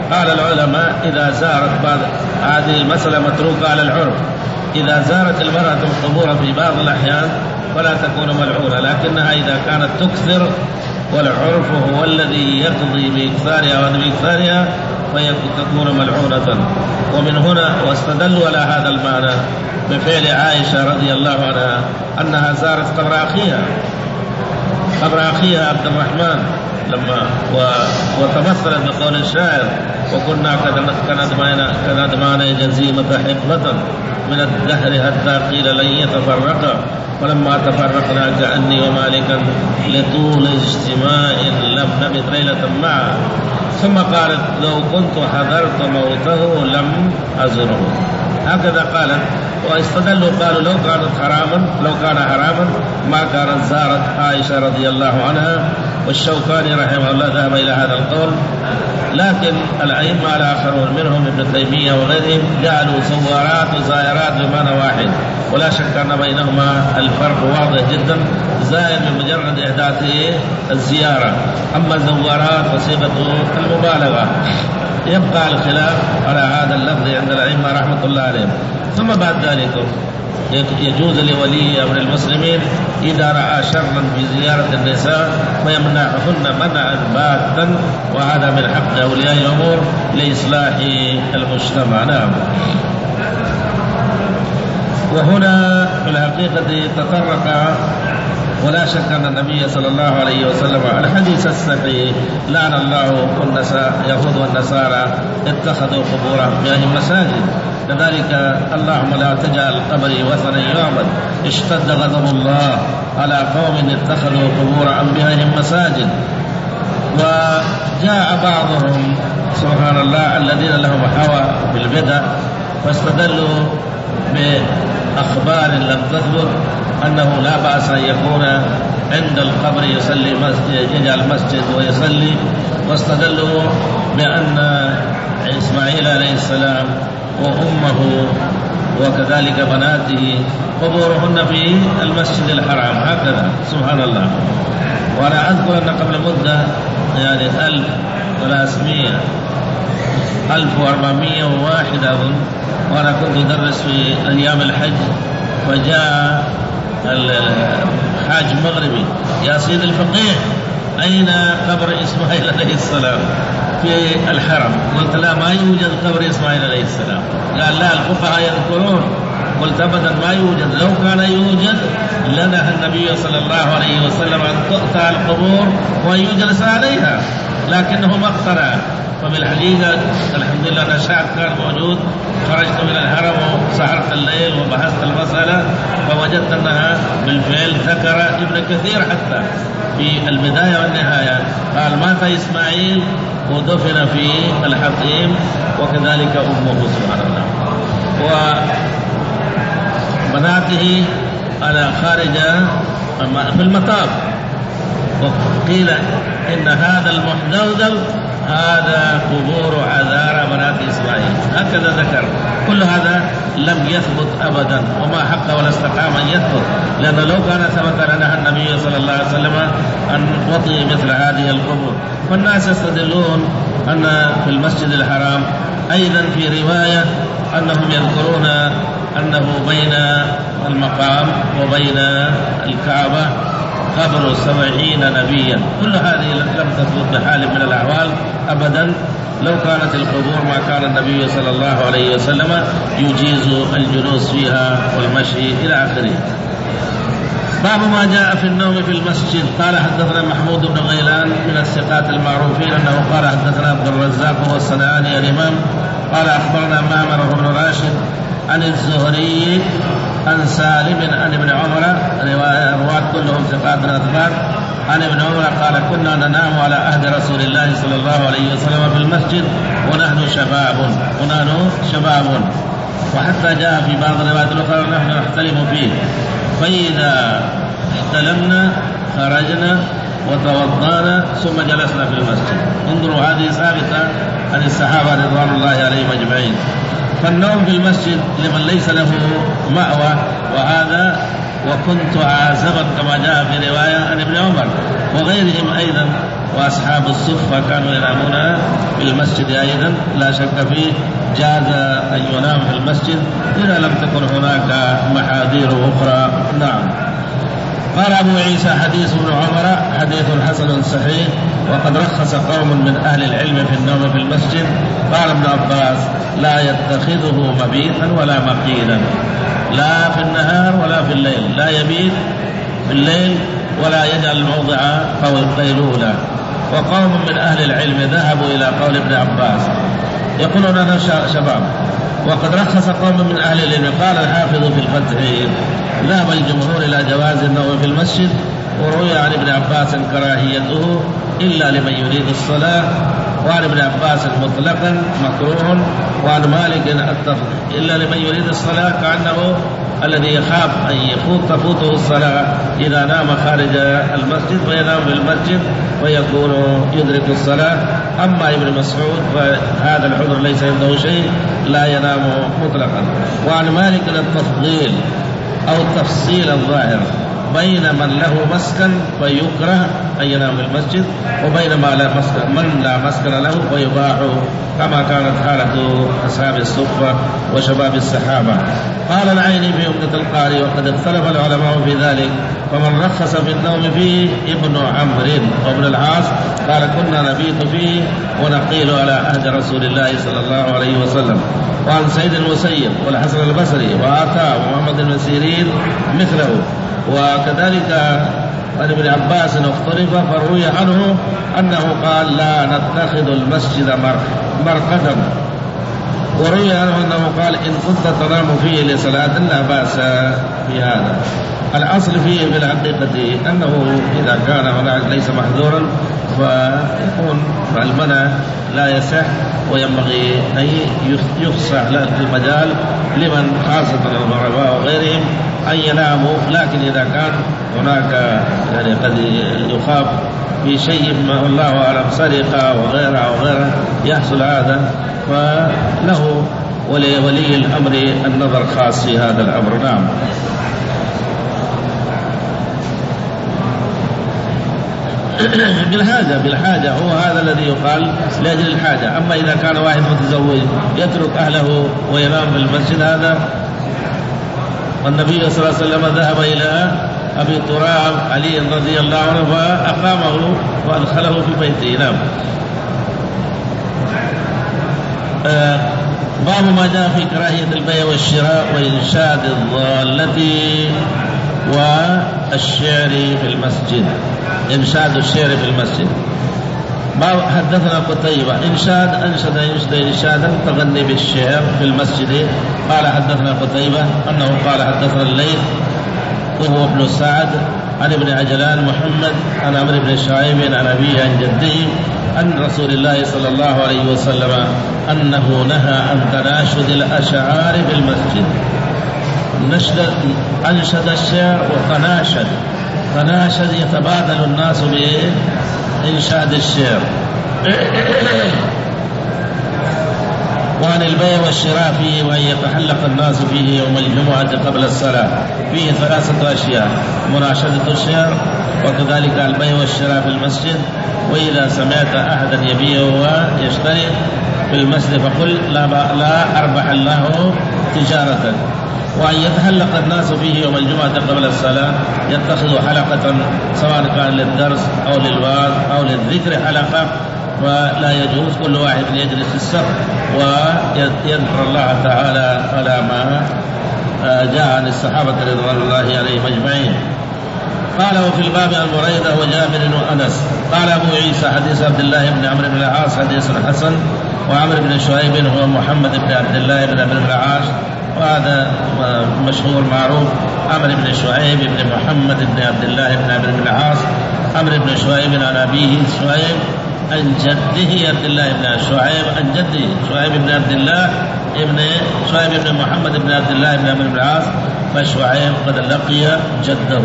قال العلماء إذا زارت بعض هذه المسألة متروكة على العرف، إذا زارت المرأة القبور في بعض الأحيان فلا تكون ملعونة، لكنها إذا كانت تكثر والعرف هو الذي يقضي بإكثارها وعدم إكثارها فيكون ملعونة. ومن هنا واستدلوا على هذا المعنى بفعل عائشة رضي الله عنها أنها زارت قبر أخيها قبر أخيها عبد الرحمن لما وتمثلت بقول الشاعر وكنا كندمان جزيمة حقبة من الدهر حتى قيل لن يتفرقا ولما تفرقنا كأني ومالكا لطول اجتماع لم نبت ليلة معا ثم قالت لو كنت حضرت موته لم أزره. هكذا قالت. واستدلوا قالوا لو كانت حراما لو كان حراما ما كانت زارت عائشة رضي الله عنها. والشوكاني رحمه الله ذهب إلى هذا القول، لكن الأئمة الآخرون منهم ابن تيمية وغيرهم جعلوا زوارات وزائرات بمعنى واحد، ولا شك أن بينهما الفرق واضح جدا. زائر بمجرد إحداث الزيارة، أما زوارات فصيغة المبالغة. يبقى الخلاف على هذا اللفظ عند الأئمة رحمة الله عليهم. ثم بعد ذلك يجوز لولي أمر المسلمين إذا رأى شرا في زيارة النساء فيمنعهن منعا باتا، وهذا من حق أولياء الأمور لإصلاح المجتمع. نعم. وهنا في الحقيقة تطرق ولا شك أن النبي صلى الله عليه وسلم الحديث الصحيح لعن الله اليهود والنصارى اتخذوا قبور أنبيائهم مساجد، كذلك اللهم لا تجعل قبري وثنا يعبد، اشتد غضب الله على قوم اتخذوا قبور أنبيائهم مساجد. وجاء بعضهم سبحان الله الذين لهم هوى بالبدع فاستدلوا بأخبار لم تثبت أنه لا بأس أن يكون عند القبر يصلي مسجد يجعل مسجد ويصلي، واستدلوا بأن إسماعيل عليه السلام وأمه وكذلك بناته قبورهن في المسجد الحرام هكذا سبحان الله. وأنا أذكر أن قبل مدة يعني ألف وثلاثمائة ألف وأربعمائة وواحد أظن، وأنا كنت أدرس في أيام الحج، وجاء الحاج مغربي يا سيد الفقيه أين قبر إسماعيل عليه السلام؟ في الحرم. قلت لا ما يوجد قبر إسماعيل عليه السلام. قال لا الفقهاء يذكرون. قلت أبدا ما يوجد، لو كان يوجد لنهى النبي صلى الله عليه وسلم أن تؤتى القبور ويجلس عليها، لكنه ما اقتنع. فبالحقيقة الحمد لله نشاط كان موجود، خرجت من الحرم وسهرت الليل وبحثت المسألة فوجدت أنها بالفعل ذكر ابن كثير حتى في البداية والنهاية قال مات إسماعيل ودفن في الحطيم وكذلك أمه سبحان الله وبناته على خارج في المطاف. وقيل إن هذا المحدودل هذا قبور عذارى بنات إسرائيل، هكذا ذكر. كل هذا لم يثبت أبدا وما حق ولا استقام أن يثبت، لأن لو كان ثبت لنا النبي صلى الله عليه وسلم أن وطي مثل هذه القبور. فالناس يستدلون أن في المسجد الحرام أيضا في رواية أنهم يذكرون أنه بين المقام وبين الكعبة قبر سبعين نبيا. كل هذه لم تثبت بحال من الأحوال أبدا. لو كانت القبور ما كان النبي صلى الله عليه وسلم يجيز الجلوس فيها والمشي إلى آخره. باب ما جاء في النوم في المسجد. قال حدثنا محمود بن غيلان من الثقات المعروفين أنه قال حدثنا عبد الرزاق والصنعاني الإمام قال أخبرنا معمر بن راشد عن الزهري عن سالم عن ابن عمر، رواة كلهم ثقات أثبات، عن ابن عمر قال كنا ننام على عهد رسول الله صلى الله عليه وسلم في المسجد ونحن شباب ونحن شباب وحتى جاء في بعض الروايات الأخرى نحن نحتلم فيه، فإذا احتلمنا خرجنا وتوضانا ثم جلسنا في المسجد. انظروا هذه ثابتة عن الصحابة رضوان الله عليهم أجمعين. فالنوم في المسجد لمن ليس له مأوى، وهذا وكنت عازبا كما جاء في رواية عن ابن عمر وغيرهم أيضا وأصحاب الصفة كانوا ينامون في المسجد أيضا لا شك فيه، جاز أن ينام في المسجد إذا لم تكن هناك محاذير أخرى. نعم. قال أبو عيسى حديث ابن عمر حديث حسن صحيح، وقد رخص قوم من أهل العلم في النوم في المسجد. قال ابن عباس لا يتخذه مبيتا ولا مقيلا، لا في النهار ولا في الليل، لا يبيت في الليل ولا يجعل الموضع قيلولة. وقوم من أهل العلم ذهبوا إلى قول ابن عباس يقولون أنا شباب. وقد رخص قوم من أهل العلم. قال الحافظ في الفتح ذهب الجمهور إلى جواز النوم في المسجد، وروي عن ابن عباس كراهيته إلا لمن يريد الصلاة، وعن ابن عباس مطلقا مكروه، وعن مالك التفضيل إلا لمن يريد الصلاة، كأنه الذي يخاف أن يفوت تفوته الصلاة إذا نام خارج المسجد وينام في المسجد ويكون يدرك الصلاة. أما ابن مسعود فهذا العذر ليس عنده شيء، لا ينام مطلقا. وعن مالك التفضيل أو التفصيل الظاهر بين من له مسكن فيكره أن ينام في المسجد، وبين ما لا مسكن من لا مسكن له فيباح، كما كانت حالة أصحاب الصفة وشباب السحابة. قال العيني في عمدة القاري وقد اختلف العلماء في ذلك، فمن رخص في النوم فيه ابن عمرو وابن العاص قال كنا نبيت فيه ونقيل على عهد رسول الله صلى الله عليه وسلم. وعن سيد المسيب والحسن البصري وعطاء ومحمد بن سيرين مثله. وكذلك عن ابن عباس اختلف، فروي عنه أنه قال لا نتخذ المسجد مرقدا، وروي عنه أنه قال إن كنت تنام فيه لصلاة لا بأس في هذا. الأصل فيه بالحقيقة أنه إذا كان هناك ليس محذورا فيكون المنع لا يصح، وينبغي أن يفسح المجال لمن خاصة الغرباء وغيرهم أن يناموا. لكن إذا كان هناك يعني قد يخاف في شيء ما الله أعلم سرقة وغيرها وغيرها يحصل هذا، فله ولي ولي الأمر النظر خاص في هذا الأمر. نعم. بالحاجة بالحاجة هو هذا الذي يقال لأجل الحاجة. أما إذا كان واحد متزوج يترك أهله وينام في المسجد هذا. والنبي صلى الله عليه وسلم ذهب إلى أبي تراب علي رضي الله عنه فأقامه وأدخله في بيته. نعم. آه باب ما جاء في كراهية البيع والشراء وإنشاد الضالة والشعر في المسجد. إنشاد الشعر في المسجد. باب حدثنا قتيبة إنشاد أنشد ينشد إنشادا تغني بالشعر في المسجد. قال حدثنا قتيبة أنه قال حدثنا الليث وهو ابن سعد عن ابن عجلان محمد عن عمرو بن شعيب عن أبيه عن جده عن رسول الله صلى الله عليه وسلم أنه نهى عن تناشد الأشعار في المسجد. نشد أنشد الشعر وتناشد. تناشد يتبادل الناس بإنشاد الشعر. وعن البيع والشراء فيه وأن يتحلق الناس فيه يوم الجمعة قبل الصلاة. فيه ثلاثة أشياء: مناشدة الشعر، وكذلك البيع والشراء في المسجد. وإذا سمعت أحدا يبيع ويشتري في المسجد فقل لا, لا أربح الله تجارة. وأن يتحلق الناس فيه يوم الجمعة قبل الصلاة، يتخذ حلقة سواء كان للدرس أو للوعظ أو للذكر حلقة، ولا يجوز كل واحد يجلس في السقف ويذكر الله تعالى على ما جاء عن الصحابة رضوان الله عليهم أجمعين. قال وفي الباب عن بريدة وجابر وأنس. قال أبو عيسى حديث عبد الله بن عمرو بن العاص حديث حسن، وعمرو بن شعيب هو محمد بن عبد الله بن عمرو بن العاص، وهذا مشهور معروف. عمرو بن شعيب بن محمد بن عبد الله بن عمرو بن العاص، عمرو بن شعيب عن أبيه شعيب عن جده عبد الله بن شعيب عن جده شعيب بن عبد الله ابن شعيب بن محمد بن عبد الله بن عمرو بن العاص، فشعيب قد لقي جده.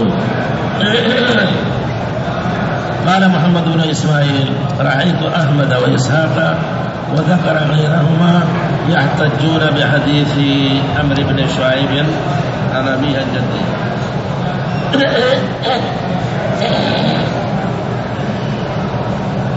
قال محمد بن إسماعيل رأيت أحمد وإسحاق وذكر غيرهما يحتجون بحديث عمرو بن شعيب عن أبيه عن جده.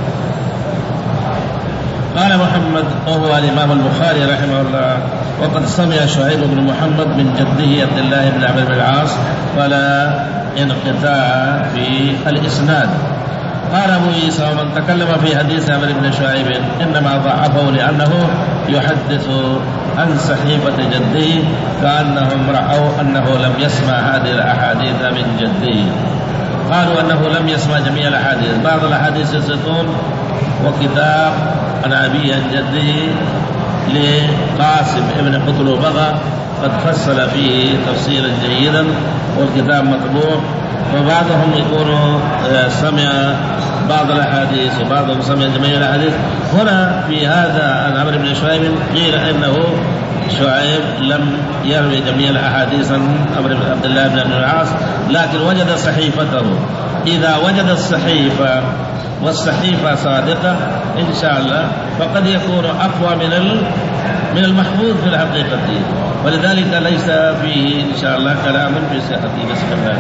قال محمد وهو الإمام البخاري رحمه الله: وقد سمع شعيب بن محمد من جده عبد الله بن عمرو بن العاص فلا انقطاع في الإسناد. قال أبو عيسى: ومن تكلم في حديث عمرو بن شعيب إنما ضعفه لأنه يحدث عن صحيفة جده كأنهم رأوا أنه لم يسمع هذه الأحاديث من جده. قالوا أنه لم يسمع جميع الأحاديث، بعض الأحاديث الزيتون وكتاب عن أبي عن جده لقاسم ابن قتلبغة قد فصل فيه تفسيرا جيدا والكتاب مطبوع، وبعضهم يكون سمع بعض الأحاديث وبعضهم سمع جميع الأحاديث. هنا في هذا عن عمرو بن شعيب قيل إنه شعيب لم يروي جميع الأحاديث عن عبد الله بن العاص، لكن وجد صحيفته. إذا وجد الصحيفة والصحيفة صادقة إن شاء الله فقد يكون أقوى من من المحفوظ في الحقيقة، ولذلك ليس فيه إن شاء الله كلام في صحته. بسم الله.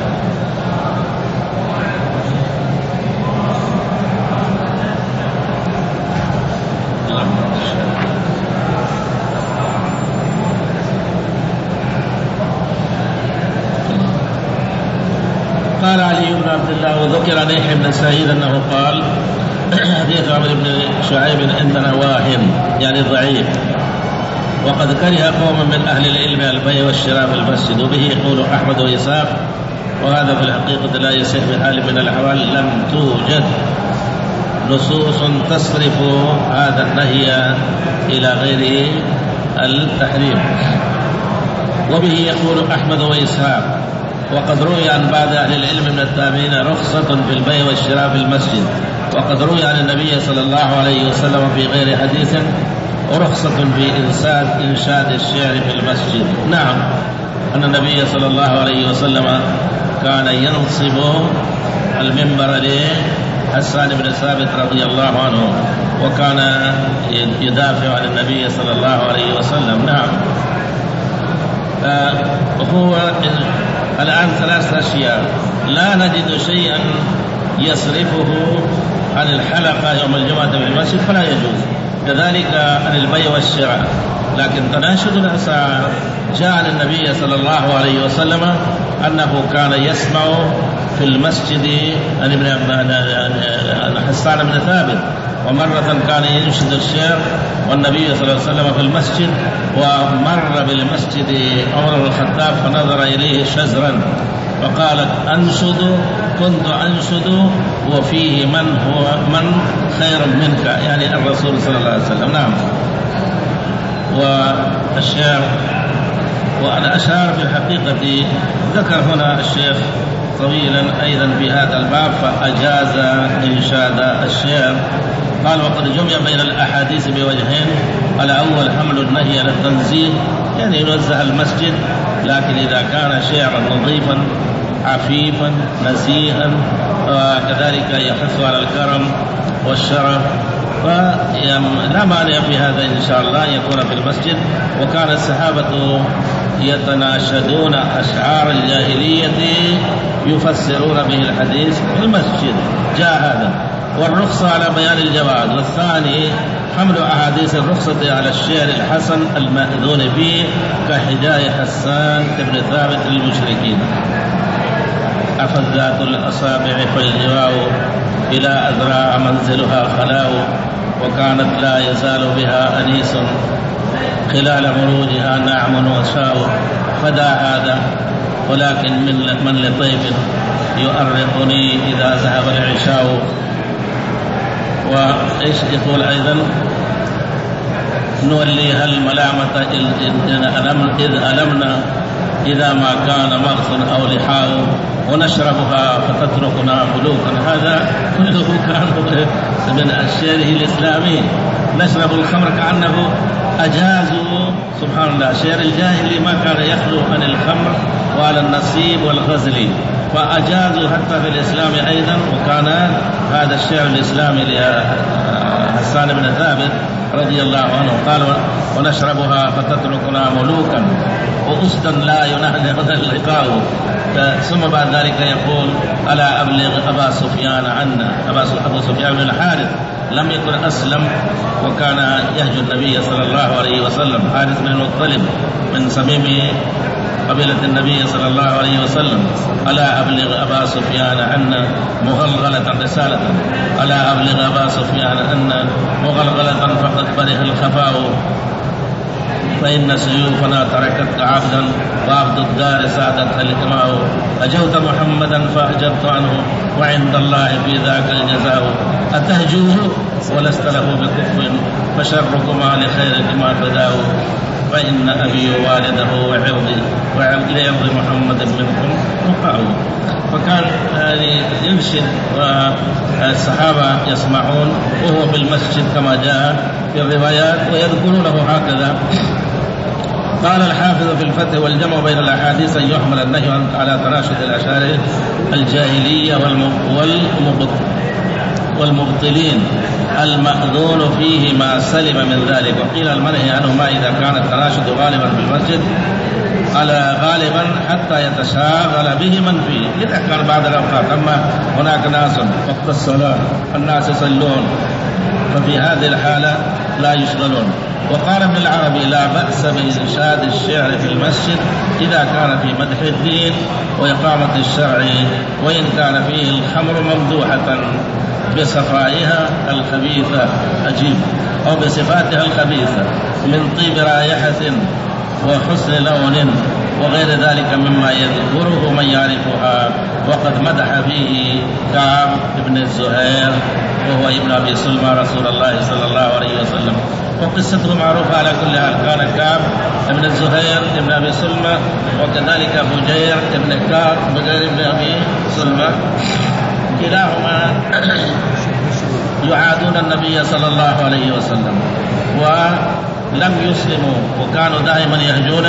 قال علي بن عبد الله: وذكر عن يحيى بن سعيد أنه قال: حديث عمرو بن شعيب عندنا واهم يعني ضعيف، وقد كره قوم من أهل العلم البيع والشراء في المسجد، وبه يقول أحمد وإسحاق، وهذا في الحقيقة لا يصح بحال من الأحوال. لم توجد نصوص تصرف هذا النهي إلى غير التحريم. وبه يقول أحمد وإسحاق. وقد روي عن بعض أهل العلم من التابعين رخصة في البيع والشراء في المسجد، وقد روي عن النبي صلى الله عليه وسلم في غير حديث ورخصة في إنشاد إنشاد الشعر في المسجد. نعم، أن النبي صلى الله عليه وسلم كان ينصب المنبر لحسان بن ثابت رضي الله عنه، وكان يدافع عن النبي صلى الله عليه وسلم. نعم. هو الآن ثلاث أشياء لا نجد شيئا يصرفه عن الحلقة يوم الجمعة في المسجد فلا يجوز، كذلك عن البيع والشراء. لكن تناشد الأسعار جاء عن النبي صلى الله عليه وسلم أنه كان يسمع في المسجد عن حسان بن ثابت، ومرة كان ينشد الشعر والنبي صلى الله عليه وسلم في المسجد، ومر بالمسجد عمر بن الخطاب فنظر إليه شزرا فقالت: أنشد كنت أنشد وفيه من هو من خير منك، يعني الرسول صلى الله عليه وسلم. نعم. والشعر والأشعار في الحقيقة ذكر هنا الشيخ طويلا أيضا في هذا الباب فأجاز إنشاد الشعر. قال: وقد جمع بين الأحاديث بوجهين: الأول حمل النهي على التنزيه يعني ينزه المسجد، لكن إذا كان شعرا نظيفا عفيفا نزيها وكذلك يحث على الكرم والشرف فلا مانع في هذا إن شاء الله يكون في المسجد. وكان الصحابة يتناشدون أشعار الجاهلية يفسرون به الحديث في المسجد، جاء هذا. والرخصة على بيان الجواز. والثاني حمل أحاديث الرخصة على الشعر الحسن المأذون فيه كحجاء حسان بن ثابت للمشركين: أفذات الأصابع فالجواء إلى أذراع منزلها خلاء، وكانت لا يزال بها أنيس خلال مروجها نعم وشاء، فدا هذا ولكن من من لطيف يؤرقني إذا ذهب العشاء. وإيش يقول أيضا: نوليها الملامة إذ ألمنا إذا ما كان مغص أو لحاء، ونشربها فتتركنا ملوكا. هذا كله كان من الشعر الإسلامي. نشرب الخمر كأنه أجازوا سبحان الله. شعر الجاهلي ما كان يخلو عن الخمر وعلى النصيب والغزل، فأجازوا حتى في الإسلام أيضا. وكان هذا الشعر الإسلامي لحسان بن ثابت رضي الله عنه قال: ونشربها فتتركنا ملوكا وأسدا لا ينهدنا اللقاء. ثم بعد ذلك يقول: ألا أبلغ أبا سفيان عنا. أبو سفيان بن الحارث لم يكن أسلم وكان يهجو النبي صلى الله عليه وسلم، حارث بن المطلب من صميم قبيلة النبي صلى الله عليه وسلم: ألا أبلغ أبا سفيان أن مغلغلة رسالة، ألا أبلغ أبا سفيان أن مغلغلة فقد بره الخفاء، فإن سيوفنا تركتك عبدا وعبد الدار سادتك الإماء، أجوت محمدا فأجبت عنه وعند الله في ذاك الجزاء، أتهجوه ولست له بكف فشركما لخيركما فداء، فإن أبي ووالده وعرضي وعرض محمد منكم وقعوا. فكان يعني يرشد والصحابة يسمعون وهو بالمسجد كما جاء في الروايات ويذكرونه هكذا. قال الحافظ في الفتح: والجمع بين الأحاديث أن يحمل النهي على تناشد الأشاعرة الجاهلية والمبطلين المأذون فيه ما سلم من ذلك، وقيل المنهي عنه ما إذا كان التناشد غالبا في المسجد على غالبا حتى يتشاغل به من فيه، إذا كان بعد الأوقات. أما هناك ناس وقت الصلاة الناس يصلون، ففي هذه الحالة لا يشغلون. وقال ابن العربي: لا بأس بإنشاد الشعر في المسجد إذا كان في مدح الدين وإقامة الشرع، وإن كان فيه الخمر ممدوحة بصفائها الخبيثة أجيب أو بصفاتها الخبيثة من طيب رائحة وحسن لون وغير ذلك مما يذكره من يعرفها. وقد مدح فيه كعب بن الزهير وهو ابن أبي سلمى رسول الله صلى الله عليه وسلم، وقصته معروفة على كل حال. كان كعب بن الزهير ابن أبي سلمى، وكذلك بجير ابن كعب بجير ابن أبي سلمى، كلاهما يعادون النبي صلى الله عليه وسلم ولم يسلموا، وكانوا دائما يهجون،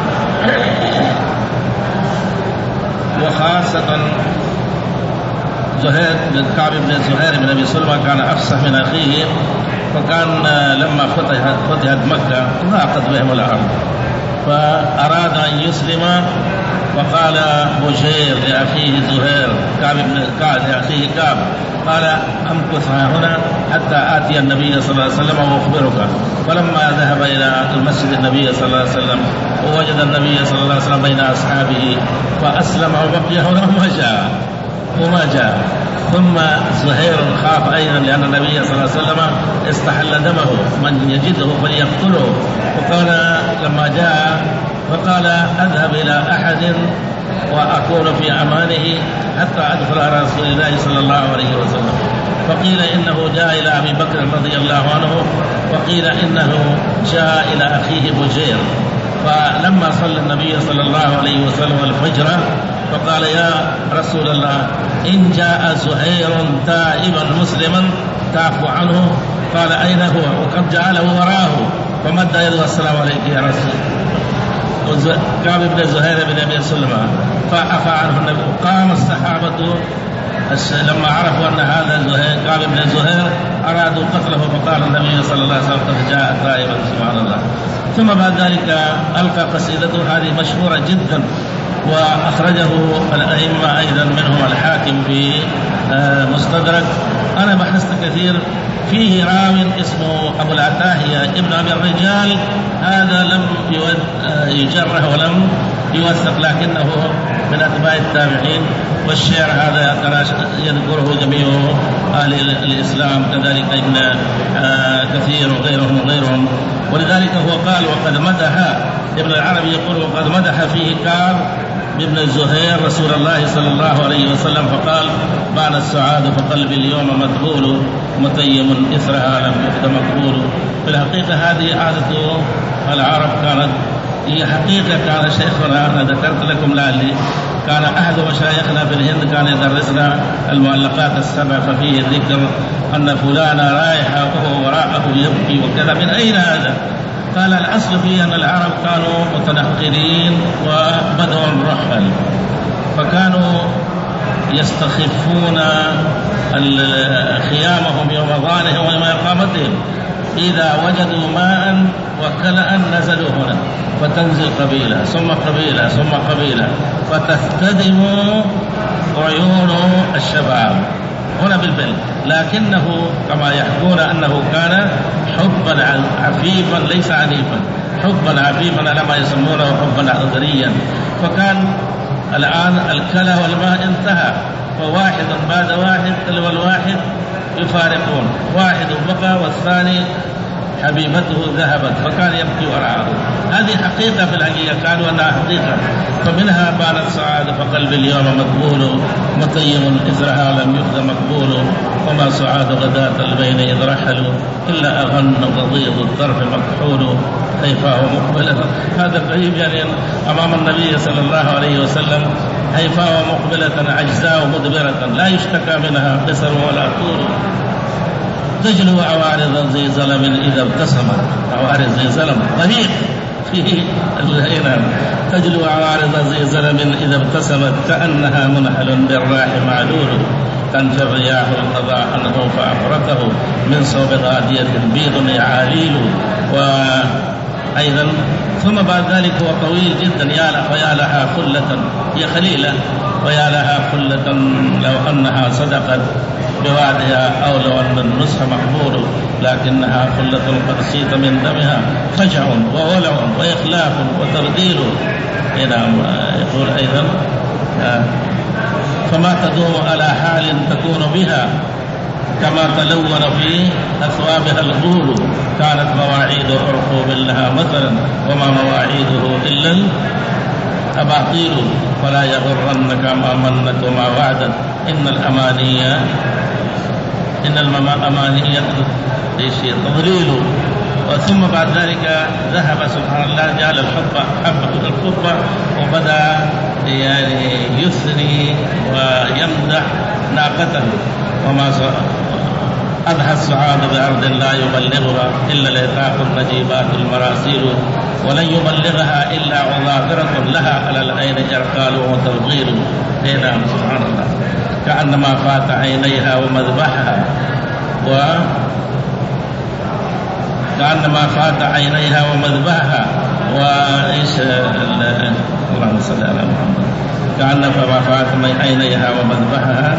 وخاصة زهير بن كعب بن زهير بن أبي سلمى كان أفصح من أخيه، فكان لما فتحت فتحت مكة ضاقت بهم الأرض فأراد أن يسلم، فقال بشير لأخيه زهير كعب بن كعب لأخيه كعب قال: أمكث هنا حتى آتي النبي صلى الله عليه وسلم وأخبرك. فلما ذهب إلى المسجد النبي صلى الله عليه وسلم ووجد النبي صلى الله عليه وسلم بين أصحابه فأسلم وبقي هنا وما جاء وما جاء ثم زهير خاف أيضا لأن النبي صلى الله عليه وسلم استحل دمه، من يجده فليقتله، وقال لما جاء فقال: أذهب إلى أحد وأكون في أمانه حتى أدخل على رسول الله صلى الله عليه وسلم. فقيل إنه جاء إلى أبي بكر رضي الله عنه، وقيل إنه جاء إلى أخيه بجير. فلما صلى النبي صلى الله عليه وسلم الفجر فقال: يا رسول الله، إن جاء زهير تائبا مسلما تعفو عنه. قال: أين هو؟ وقد جعله وراه، فمد يده: السلام عليك يا رسول. كعب بن زهير بن أبي سلمى فعفى عنه النبي. قام الصحابة لما عرفوا أن هذا زهير كعب بن زهير أرادوا قتله، فقال النبي صلى الله عليه وسلم: قد جاء تائبا سبحان الله. ثم بعد ذلك ألقى قصيدته هذه مشهورة جدا، وأخرجه الأئمة أيضا منهم الحاكم في مستدرك. أنا بحثت كثير، فيه راو اسمه أبو العتاهية ابن أبي الرجال، هذا لم يجرح ولم يوثق، لكنه من أتباع التابعين، والشعر هذا يذكره جميع أهل الإسلام، كذلك ابن كثير وغيرهم وغيرهم. ولذلك هو قال: وقد مدح ابن العربي يقول: وقد مدح فيه كعب ابن الزهير رسول الله صلى الله عليه وسلم، فقال: بان السعاد فقلبي اليوم مذبول، متيم إثرها لم يقد مقبول. في الحقيقة هذه عادة العرب، كانت هي حقيقة. كان شيخنا، أنا ذكرت لكم لعلي، كان أحد مشايخنا في الهند كان يدرسنا المؤلفات السبع، ففيه ذكر أن فلانا رايحة وهو وراءه يبكي وكذا. من أين هذا؟ قال: الأصل فيه أن العرب كانوا متنقلين وبدوا الرحل، فكانوا يستخفون خيامهم يوم ظانهم ويوم إقامتهم، إذا وجدوا ماء وكلأ نزلوا هنا، فتنزل قبيلة ثم قبيلة ثم قبيلة، فتستدم عيون الشباب، هنا بالفعل، لكنه كما يحكون أنه كان حبا عفيفا ليس عنيفا، حبا عفيفا على ما يسمونه حبا عذريا. فكان الآن الكلى والماء انتهى، فواحد بعد واحد تلو الواحد يفارقون، واحد بقى والثاني حبيبته ذهبت، فكان يبكي وراءه. هذه حقيقة في الحقيقة، قالوا أنها حقيقة. فمنها بانت سعادة فقلبي اليوم مقبول، مطيم إثرها لم يخذ مقبول، وما سعاد غداة البين إذ رحلوا إلا أغن غضيض الطرف مكحول، هيفاء مقبلة. هذا الغريب يعني أمام النبي صلى الله عليه وسلم، هيفاء مقبلة عجزاء مدبرة لا يشتكى منها قصر ولا طول، تجلو عوارض زي ظلم إذا ابتسمت، عوارض زي ظلم طريق فيه الهينام، تجلو عوارض زي ظلم إذا ابتسمت، كأنها منحل بالراح معلول، تنفي الرياح القضاء عنه فأفرته، من صوب غادية بيض يعاليل. وأيضا ثم بعد ذلك هو طويل جدا، يا ويا لها خلة، هي خليلة، ويا لها خلة لو أنها صدقت بوعدها، أو لو أن النصح مقبول، لكنها خلة قد سيط من دمها فجع وولع وإخلاف وترديل. إلى يقول أيضا فما تدوم على حال تكون بها، كما تلون في أثوابها الغول، كانت مواعيد عرقوب لها مثلا، وما مواعيده إلا الأباطيل، فلا يغرنك ما منت وما وعدت، إن الأمانية إن الأمانية تضليل. وثم بعد ذلك ذهب سبحان الله، جعل الحب حبة الخطبة، وبدأ يعني يثني ويمدح ناقته، وما أضحى السعادة بأرض لا يبلغها إلا العتاق النجيبات المراسيل، ولن يبلغها إلا عذاكرة لها على العين إرقال وتبغيل. هنا سبحان الله، كأنما فات عينيها ومذبحها، و كأنما فات عينيها ومذبحها، وإيش اللهم صل على محمد، كأنما فات عينيها ومذبحها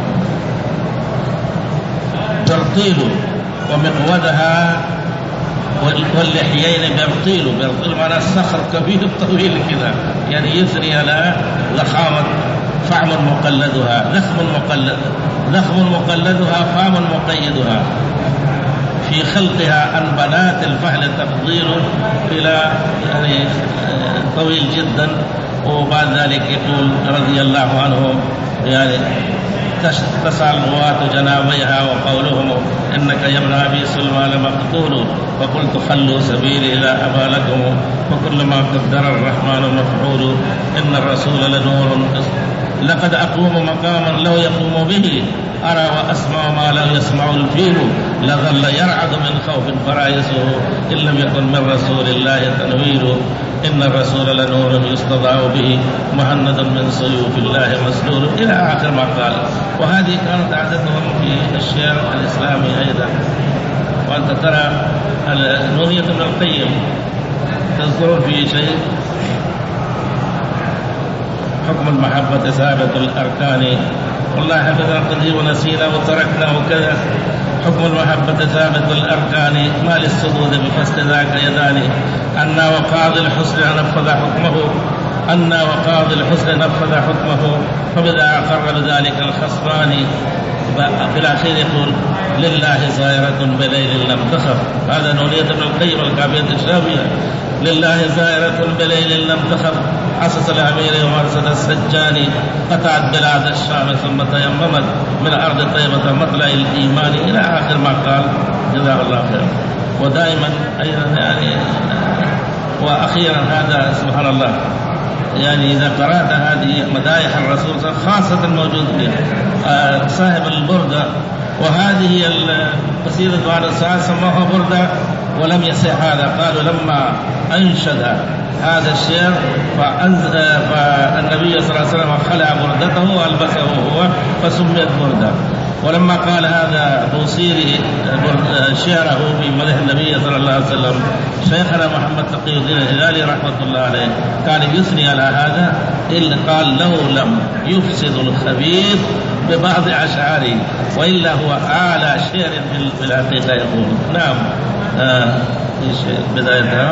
ترطيل، ومقودها واللحيين بيرطيل، بيرطيل معناه الصخر كبير طويل كذا، يعني يثني على ضخامة فعم مقلدها، ضخم مقلد ضخم مقلدها فام مقيدها، في خلقها عن بنات الفهل تفضيل إلى يعني طويل جدا. وبعد ذلك يقول رضي الله عنه يعني تسعى الغواة جنابيها وقولهم إنك يا ابن أبي سلمى لمقتول، فقلت خلوا سبيلي لا أبا لكم، وكل ما قدر الرحمن مفعول، إن الرسول لنور لقد أقوم مقاما لو يقوم به، أرى وأسمع ما لا يسمع الفيل، لظل يرعد من خوف فرائسه، إن لم يكن من رسول الله تنويل، إن الرسول لنور يستضاء به، مهند من سيوف الله مسلول، إلى آخر ما قال. وهذه كانت عادتهم في الشعر الإسلامي أيضا. وأنت ترى نونية ابن القيم تذكرون في شيء حكم المحبة ثابت الأركان، والله حفظنا القديم ونسينا وتركنا وكذا، حكم المحبة ثابت الأركان، ما للسدود بفسد ذاك يداني، أنا وقاضي الحسن نفذ حكمه، أنا وقاضي الحسن نفذ حكمه، فبدأ أقر بذلك الخصمان. في الأخير يقول لله زائرة بليل لم تخف، هذا نونية ابن القيم الكافية الشافية، لله زائرة بليل لم تخف، عصص الأمير ومرصد السجاني، قطعت بلاد الشام ثم تيممت من أرض طيبة مطلع الإيمان، إلى آخر ما قال جزاه الله خيرا. ودائما أيضا يعني وأخيرا هذا سبحان الله، يعني إذا قرأت هذه مدائح الرسول خاصة موجود فيها صاحب البردة، وهذه القصيدة بعد الساعة سموها بردة ولم يصح هذا، قالوا لما أنشد هذا الشعر فالنبي صلى الله عليه وسلم خلع بردته وألبسه هو فسميت بردة. ولما قال هذا بوصيري شعره في مدح النبي صلى الله عليه وسلم شيخنا محمد تقي الدين الهلالي رحمة الله عليه كان يثني على هذا إلا قال لو لم يفسد الخبيث ببعض أشعاره وإلا هو أعلى شعر في الحقيقة يقول. نعم. آه بدايتها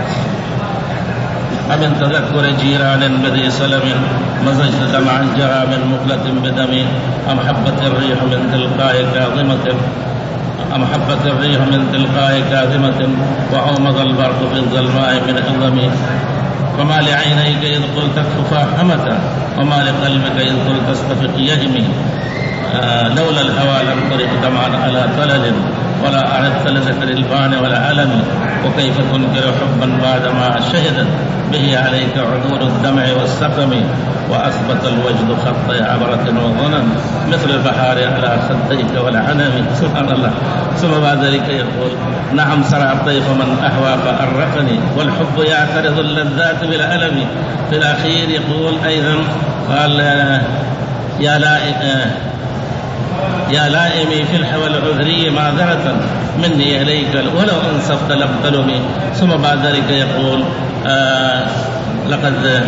أمن تذكر جيران بذي سلم مزجت دمعا جرى من مقلة بدم أم حبت الريح من تلقاء كاظمة أم حبت الريح من تلقاء كاظمة وعومض البرق في الظلماء من عظم وما لعينيك إذ قلت اكف همة وما لقلبك إذ قلت استفق يهمي آه لولا الهوى لم ترق دمعا على طلل ولا أردت لذكر البان ولا ألم وكيف تنكر حبا بعدما شهدت به عليك عذور الدمع والسقم وأثبت الوجد خط عبرة وظنن مثل البحار على خديك والعنم. سبحان الله. ثم بعد ذلك يقول نعم سرع الطيف من أهوى فأرقني والحب يعترض اللذات بالألم. في الأخير يقول أيضا قال يا لائق يا لائمي في الحوى العذري معذرة مني إليك ولو أنصفت لم تلمي. ثم بعد ذلك يقول آه لقد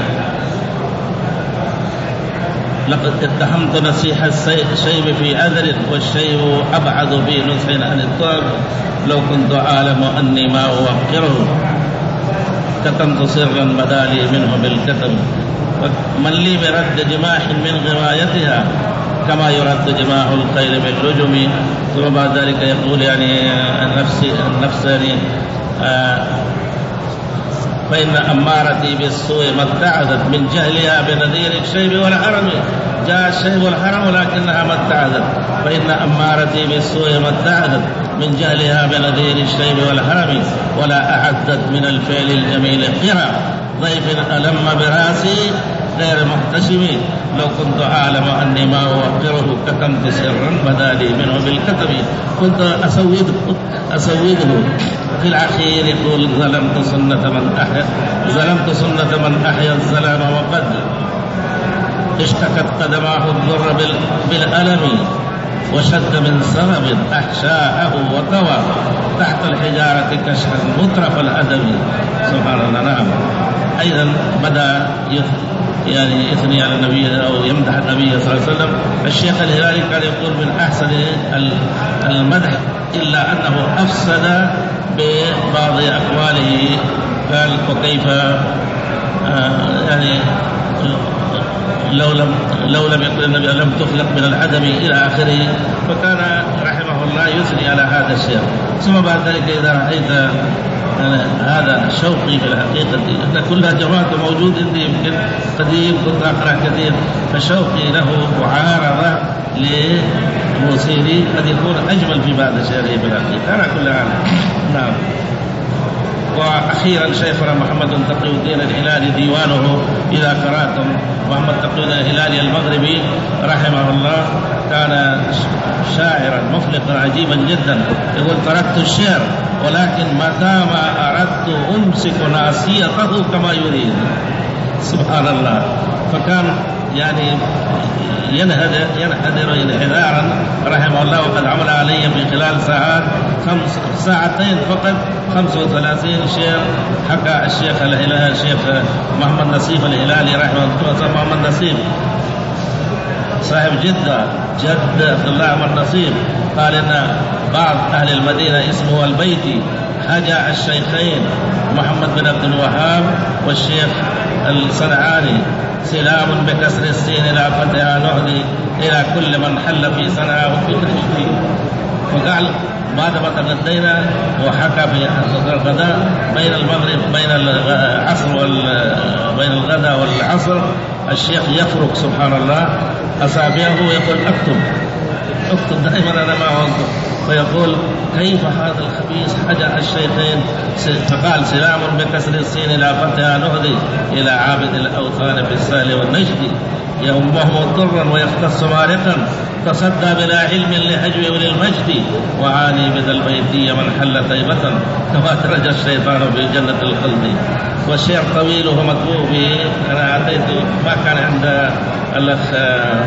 لقد اتهمت نسيح الشيب في أذر والشيب أبعد في نصح عن الطرب لو كنت أعلم أني ما أوقره كتمت سرا بدالي منه بالكتم من لي برد جماح من غوايتها كما يرد جماع الخيل بالرجم. ثم بعد ذلك يقول يعني النفس النفس يعني آه فإن أمارتي بالسوء ما ابتعدت من جهلها بنذير الشيب والحرم. جاء الشيب والحرم ولكنها ما ابتعدت. فإن أمارتي بالسوء ما ابتعدت من جهلها بنذير الشيب والحرم ولا أعدت من الفعل الجميل قرى ضيف ألم براسي غير محتشم لو كنت أعلم أني ما أوقره كتمت سرا بدالي منه بالكتب كنت أسوده أسوده. في الأخير يقول ظلمت سنة من أحيا ظلمت سنة من أحيا الظلام وقد اشتكت قدماه الضر بالألم وشد من سرب أحشاءه وطوى تحت الحجارة كشفا مترف الأدب. سبحان الله. نعم. أيضا بدأ يعني يثني على النبي أو يمدح النبي صلى الله عليه وسلم. الشيخ الهلالي كان يقول من أحسن المدح إلا أنه أفسد ببعض أقواله. قال وكيف آه يعني لو لم لو لم يكن النبي لم تخلق من العدم إلى آخره. فكان رحمه الله يثني على هذا الشيء. ثم بعد ذلك إذا رأيت هذا شوقي في الحقيقة أن كلها جماعة موجود عندي يمكن قديم كنت أقرأ كثير فشوقي له معارضة لموسيقي قد يكون أجمل في بعض شعره في الحقيقة على كل حال. نعم. وأخيرا شيخنا محمد تقي الدين الهلالي ديوانه إذا قرأتم محمد تقي الدين الهلالي المغربي رحمه الله كان شاعرا مفلقا عجيبا جدا. يقول تركت الشعر ولكن متى ما أردت أمسك ناصيته كما يريد. سبحان الله. فكان يعني ينهدر ينحدر انحدارا رحمه الله. وقد عمل علي في خلال ساعات خمس ساعتين فقط خمسة وثلاثين شعر. حكى الشيخ الهلالي الشيخ محمد نصيف الهلالي رحمه الله. محمد نصيف صاحب جدة جد عبد الله عمر نصيف قال إن بعض أهل المدينة اسمه البيتي هجا الشيخين محمد بن عبد الوهاب والشيخ الصنعاني سلام بكسر السين لا فتح نهدي إلى كل من حل في صنعاء وفي نجدي. وقال بعد ما تغدينا وحكى في الغداء بين المغرب بين العصر بين الغداء والعصر الشيخ يفرق سبحان الله أصابعه ويقول اكتب اكتب دائما أنا ما أنظر. ويقول كيف هذا الخبيث حجأ الشيخين. فقال سلام بكسر السين لا فتح نهدي إلى عابد الأوثان في السهل والنجد يهمه ضرا ويختص مارقا تصدى بلا علم لهجو وللمجد وعاني بذا البيتي من حل طيبة كما ترجى الشيطان في جنة الخلد. والشعر طويل ومطبوع به. أنا أعطيت ما كان عند الأخ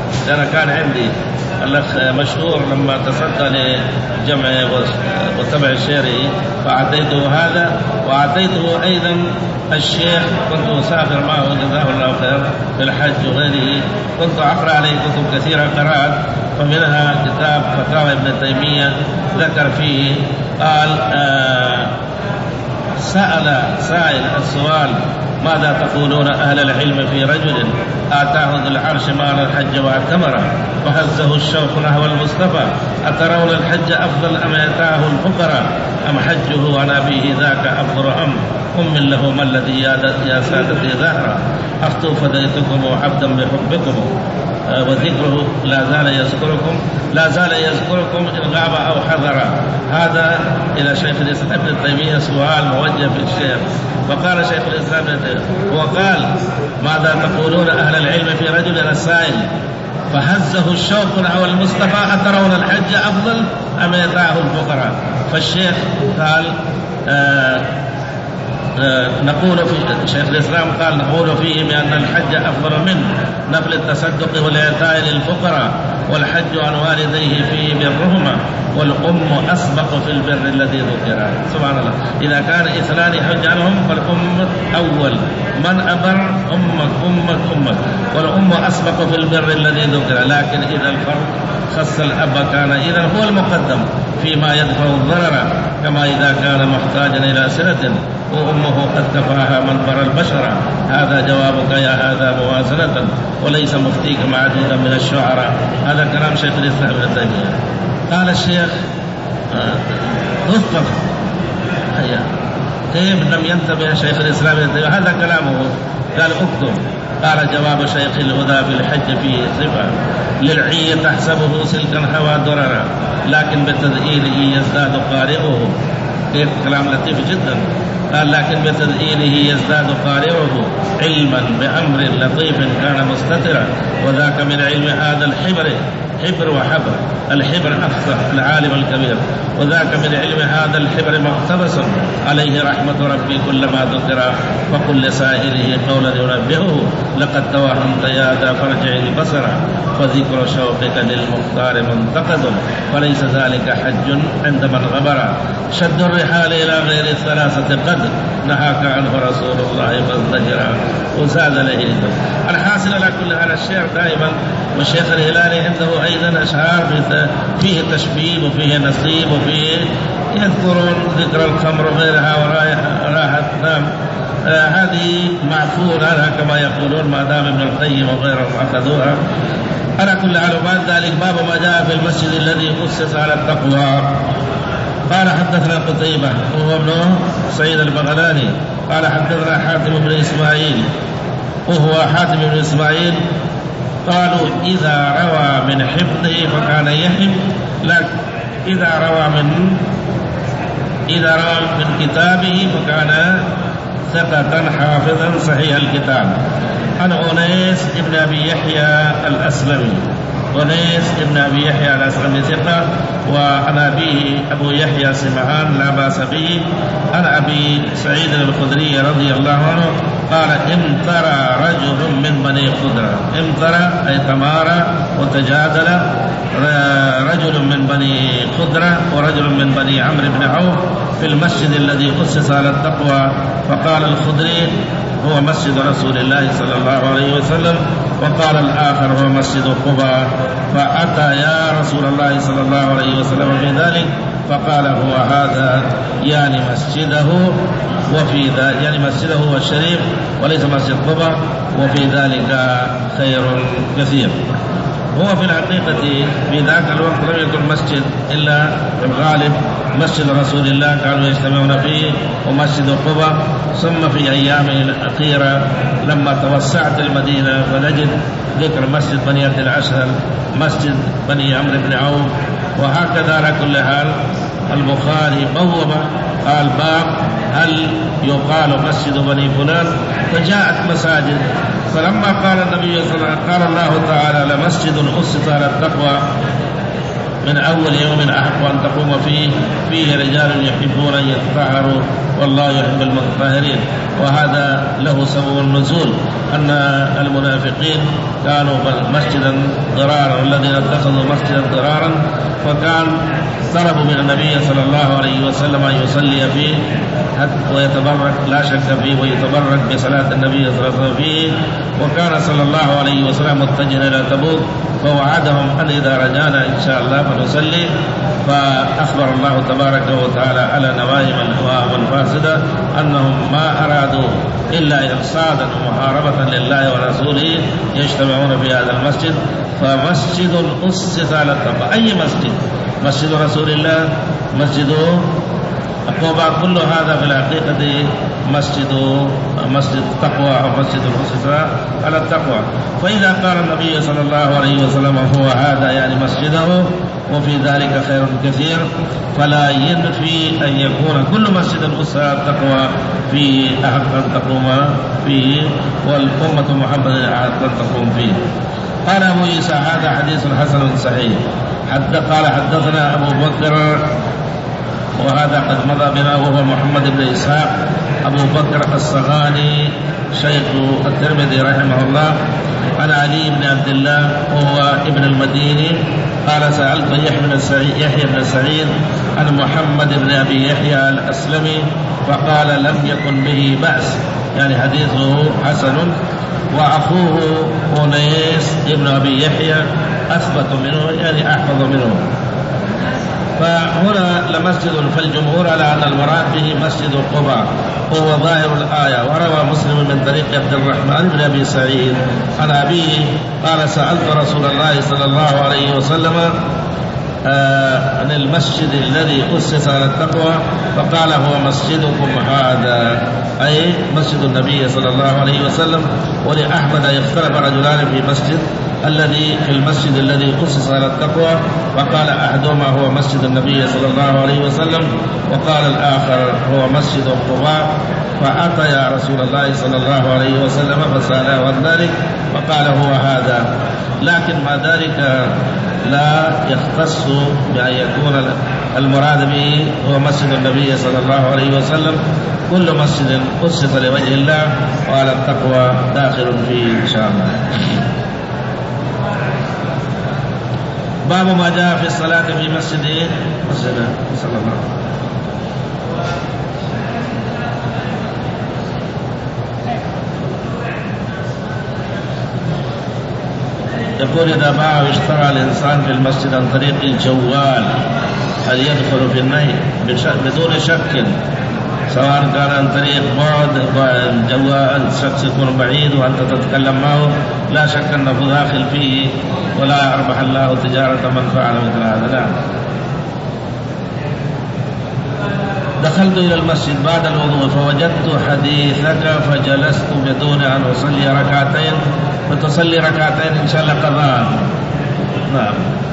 لأن كان عندي الأخ مشهور لما تصدى لجمع وتبع الشيري فأعطيته هذا، وأعطيته أيضا الشيخ كنت أسافر معه جزاه الله خير في الحج وغيره، كنت أقرأ عليه كتب كثيرة قرأت، فمنها كتاب فتاوى ابن تيمية ذكر فيه قال آه سأل سائل السؤال: ماذا تقولون أهل العلم في رجل آتاه ذو العرش مال الحج واعتمر وهزه الشوق نحو المصطفى، أترون الحج أفضل أم آتاه الفقراء أم حجه عن أبيه ذاك أفضل أم أم له ما الذي يا سادتي ظهرا أخطو فديتكم عبدا بحبكم وذكره لا زال يذكركم لا زال يذكركم إن غاب أو حضر. هذا إلى شيخ الإسلام ابن تيمية سؤال موجه في الشيخ، وقال شيخ الإسلام ابن تيمية وقال: ماذا تقولون أهل العلم في رجل السائل فهزه الشوق نحو المصطفى أترون الحج أفضل أم يدعه الفقراء؟ فالشيخ قال آه آه نقول في شيخ الإسلام قال نقول فيه بأن الحج أفضل منه نفل التصدق والإعطاء للفقراء، والحج عن والديه فيه برهما، والأم أسبق في البر الذي ذكر. سبحان الله، إذا كان إثنان حج عنهم فالأم أول، من أبر أمك أمك أمك، والأم أسبق في البر الذي ذكر. لكن إذا الفرد خص الأب كان إذا هو المقدم فيما يدفع الضرر، كما إذا كان محتاجا إلى سنة وأمه قد كفاها من بر البشر. هذا جوابك يا هذا موازنة، وليس مفتيك معدودا من الشعراء. هذا كلام شيخ الإسلام ابن تيمية. قال الشيخ اصطف هيا كيف لم ينتبه شيخ الإسلام ابن تيمية؟ هذا كلامه. قال اكتب. قال جواب شيخ الهدى في الحج فيه صفة للعي تحسبه سلكا هوى دررا لكن بتذئيله يزداد قارئه. كيف كلام لطيف جدا. قال لكن بتذئيله يزداد قارئه علما بأمر لطيف كان مستترا، وذاك من علم هذا الحبر. حبر وحبر، الحبر أفصح العالم الكبير، وذاك من علم هذا الحبر مقتبس عليه رحمة ربي كلما ذكر، وكل سائره قولا ينبهه لقد توهمت يا ذا فرجع البصر، فذكر شوقك للمختار منتقد، وليس ذلك حج عند من غبر، شد الرحال إلى غير الثلاثة قد نهاك عنه رسول الله فازدجرا وزاد له. الحاصل على كل هذا الشيخ دائما، والشيخ الهلالي عنده أيضا أشعار فيه تشبيب وفيه نصيب وفيه يذكرون ذكر الخمر وغيرها وراحة نام. آه هذه معفور عنها كما يقولون ما دام ابن القيم وغيرهم أخذوها. على كل حال بعد ذلك باب ما جاء في المسجد الذي أسس على التقوى. قال حدثنا قتيبة وهو ابن سعيد البغلاني قال حدثنا حاتم بن إسماعيل وهو حاتم بن إسماعيل قالوا إذا روى من حفظه فكان يحب، لكن إذا روى من إذا روى من كتابه فكان ثقة حافظا صحيح الكتاب. عن أنيس ابن أبي يحيى الأسلمي. أنيس ابن أبي يحيى الأسلمي ثقة، وعن أبيه أبو يحيى سمعان لا بأس به. عن أبي سعيد الخدري رضي الله عنه قال امترى رجل من بني خضرة. امترى أي تمارى وتجادل رجل من بني خضرة ورجل من بني عمرو بن عوف في المسجد الذي أسس على التقوى، فقال الخدري هو مسجد رسول الله صلى الله عليه وسلم، وقال الآخر هو مسجد قباء، فأتى يا رسول الله صلى الله عليه وسلم في ذلك فقال هو هذا يعني مسجده وفي ذلك يعني مسجده هو الشريف وليس مسجد قباء، وفي ذلك خير كثير. هو في الحقيقة في ذاك الوقت لم يكن مسجد إلا الغالب مسجد رسول الله كانوا يجتمعون فيه ومسجد قباء، ثم في أيام الأخيرة لما توسعت المدينة فنجد ذكر مسجد بني عبد الأشهل، مسجد بني عمرو بن عوف، وهكذا. على كل حال البخاري بوب قال باب هل يقال مسجد بني فلان، فجاءت مساجد. فلما قال النبي صلى الله عليه وسلم قال الله تعالى لمسجد أسس على التقوى من أول يوم أحق أن تقوم فيه فيه رجال يحبون أن يتطهروا والله يحب المتطهرين. وهذا له سبب النزول، أن المنافقين كانوا مسجدا ضرارا، والذين اتخذوا مسجدا ضرارا، فكان طلبوا من النبي صلى الله عليه وسلم أن يصلي فيه ويتبرك، لا شك فيه، ويتبرك بصلاة النبي صلى الله عليه وسلم فيه. وكان صلى الله عليه وسلم متجها إلى تبوك، فوعدهم أن إذا رجعنا إن شاء الله فنصلي. فأخبر الله تبارك وتعالى على نوايا والفاسدة أنهم ما أرادوا إلا إرصادا ومحاربة لله ورسوله يجتمعون في هذا المسجد. فمسجد أسس على التقوى، أي مسجد، مسجد رسول الله، مسجد قباء، كل هذا في الحقيقة مسجد مسجد التقوى أو مسجد أسس على التقوى. فإذا قال النبي صلى الله عليه وسلم هو هذا يعني مسجده وفي ذلك خير كثير، فلا ينفي أن يكون كل مسجد أسس على التقوى فيه أحق أن تقوم فيه، والأمة محمد أحق أن تقوم فيه. قال أبو عيسى هذا حديث حسن صحيح. حتى قال حدثنا أبو بكر، وهذا قد مضى بنا، وهو محمد بن إسحاق أبو بكر الصغاني شيخ الترمذي رحمه الله، عن علي بن عبد الله وهو ابن المديني قال سألت يحيى بن سعيد عن محمد بن أبي يحيى الأسلمي فقال لم يكن به بأس، يعني حديثه حسن. وأخوه أنيس ابن أبي يحيى أثبت منه، يعني أحفظ منه. فهنا لمسجد، فالجمهور على أن المراد به مسجد قباء، وهو ظاهر الآية. وروى مسلم من طريق عبد الرحمن بن أبي سعيد عن أبيه قال سألت رسول الله صلى الله عليه وسلم آه عن المسجد الذي أسس على التقوى فقال هو مسجدكم هذا، أي مسجد النبي صلى الله عليه وسلم. ولأحمد يختلف رجلان في مسجد الذي في المسجد الذي أسس على التقوى، وقال أحدهما هو مسجد النبي صلى الله عليه وسلم، وقال الآخر هو مسجد قباء. فأتى يا رسول الله صلى الله عليه وسلم فسأله عن ذلك فقال هو هذا، لكن مع ذلك لا يختص بأن يكون المراد به هو مسجد النبي صلى الله عليه وسلم. كل مسجد أسس لوجه الله وعلى التقوى داخل فيه إن شاء الله. باب ما جاء في الصلاة في مسجد مسجد صلى الله عليه وسلم. يقول إذا باع واشترى الإنسان في المسجد عن طريق الجوال هل يدخل في النهي؟ بدون شك، سواء كان عن طريق بعد الجوال، الشخص يكون بعيد وأنت تتكلم معه، لا شك أنه داخل فيه، ولا أربح الله تجارة من فعل مثل هذا. لا. دخلت إلى المسجد بعد الوضوء فوجدت حديثك فجلست بدون أن أصلي ركعتين، فتصلي ركعتين إن شاء الله قضاء. نعم.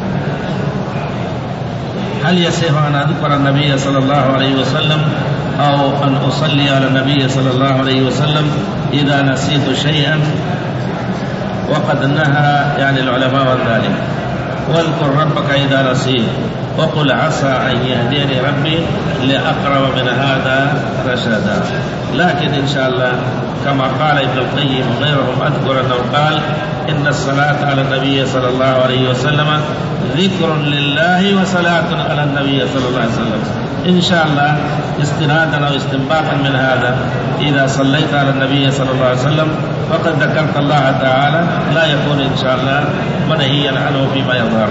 هل يصح أن أذكر النبي صلى الله عليه وسلم أو أن أصلي على النبي صلى الله عليه وسلم إذا نسيت شيئا؟ وقد نهى يعني العلماء عن ذلك. واذكر ربك إذا نسيت وقل عسى أن يهديني ربي لأقرب من هذا رشدا. لكن إن شاء الله كما قال ابن القيم وغيرهم أذكر أنه قال إن الصلاة على النبي صلى الله عليه وسلم ذكر لله وصلاة على النبي صلى الله عليه وسلم. إن شاء الله استنادا أو استنباطا من هذا إذا صليت على النبي صلى الله عليه وسلم فقد ذكرت الله تعالى، لا يكون إن شاء الله منهيا عنه فيما يظهر.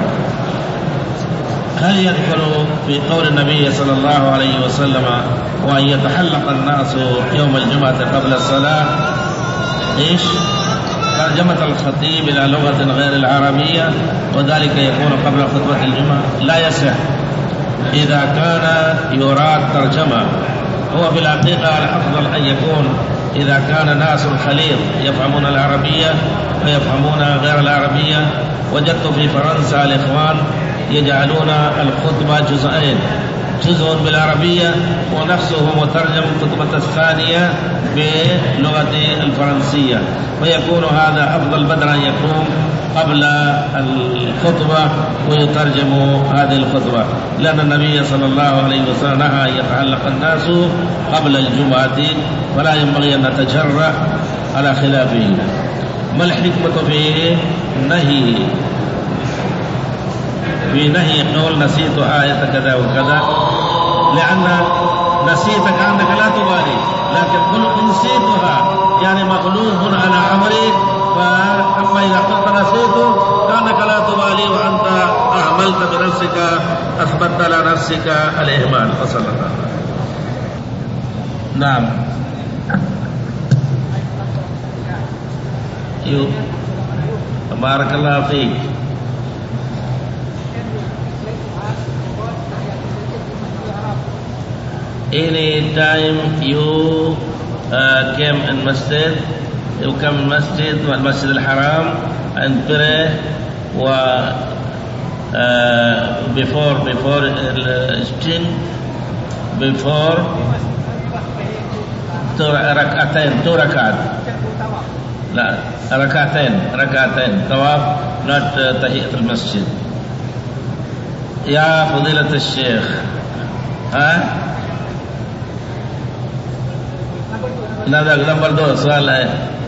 هل يدخل في قول النبي صلى الله عليه وسلم وأن يتحلق الناس يوم الجمعة قبل الصلاة إيش؟ ترجمة الخطيب إلى لغة غير العربية، وذلك يكون قبل خطبة الجمعة؟ لا يصح إذا كان يراد ترجمة. هو في الحقيقة الأفضل أن يكون إذا كان ناس خليط يفهمون العربية ويفهمون غير العربية. وجدت في فرنسا الإخوان يجعلون الخطبة جزئين، جزء بالعربية ونفسه مترجم الخطبة الثانية بلغة الفرنسية، ويكون هذا أفضل بدل أن يكون قبل الخطبة ويترجم هذه الخطبة، لأن النبي صلى الله عليه وسلم نهى أن يتعلق الناس قبل الجمعة، فلا ينبغي أن نتجرأ على خلافه. ما الحكمة في نهي في نهي قول نسيت آية كذا وكذا؟ لأن نسيت كأنك لا تبالي، لكن قل نسيتها يعني مغلوب على أمري، فأما إذا قلت نسيت كأنك لا تبالي وأنت أعملت بنفسك، أثبتت على نفسك الإهمال. فصلى الله. نعم. يو بارك الله فيك. Any time you uh, came in masjid, you come in masjid, Masjid al-Haram, and pray, wa uh, before before uh, before two rakatain, two rakat, la rakatain, rakatain, tawaf, not uh, tahiyat al-masjid. Ya Fadilat al-Sheikh, huh? Number दो सवाल है।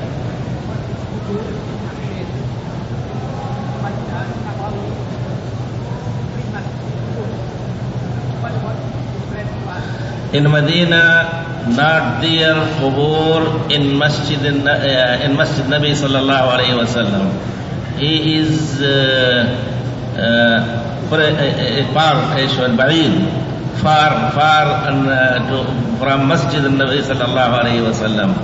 In Medina, not there qubur in Masjid uh, in Masjid Nabi sallallahu alaihi wasallam. He is uh, uh, far, ba'id, far, far uh, to, from Masjid Nabi sallallahu alaihi wasallam.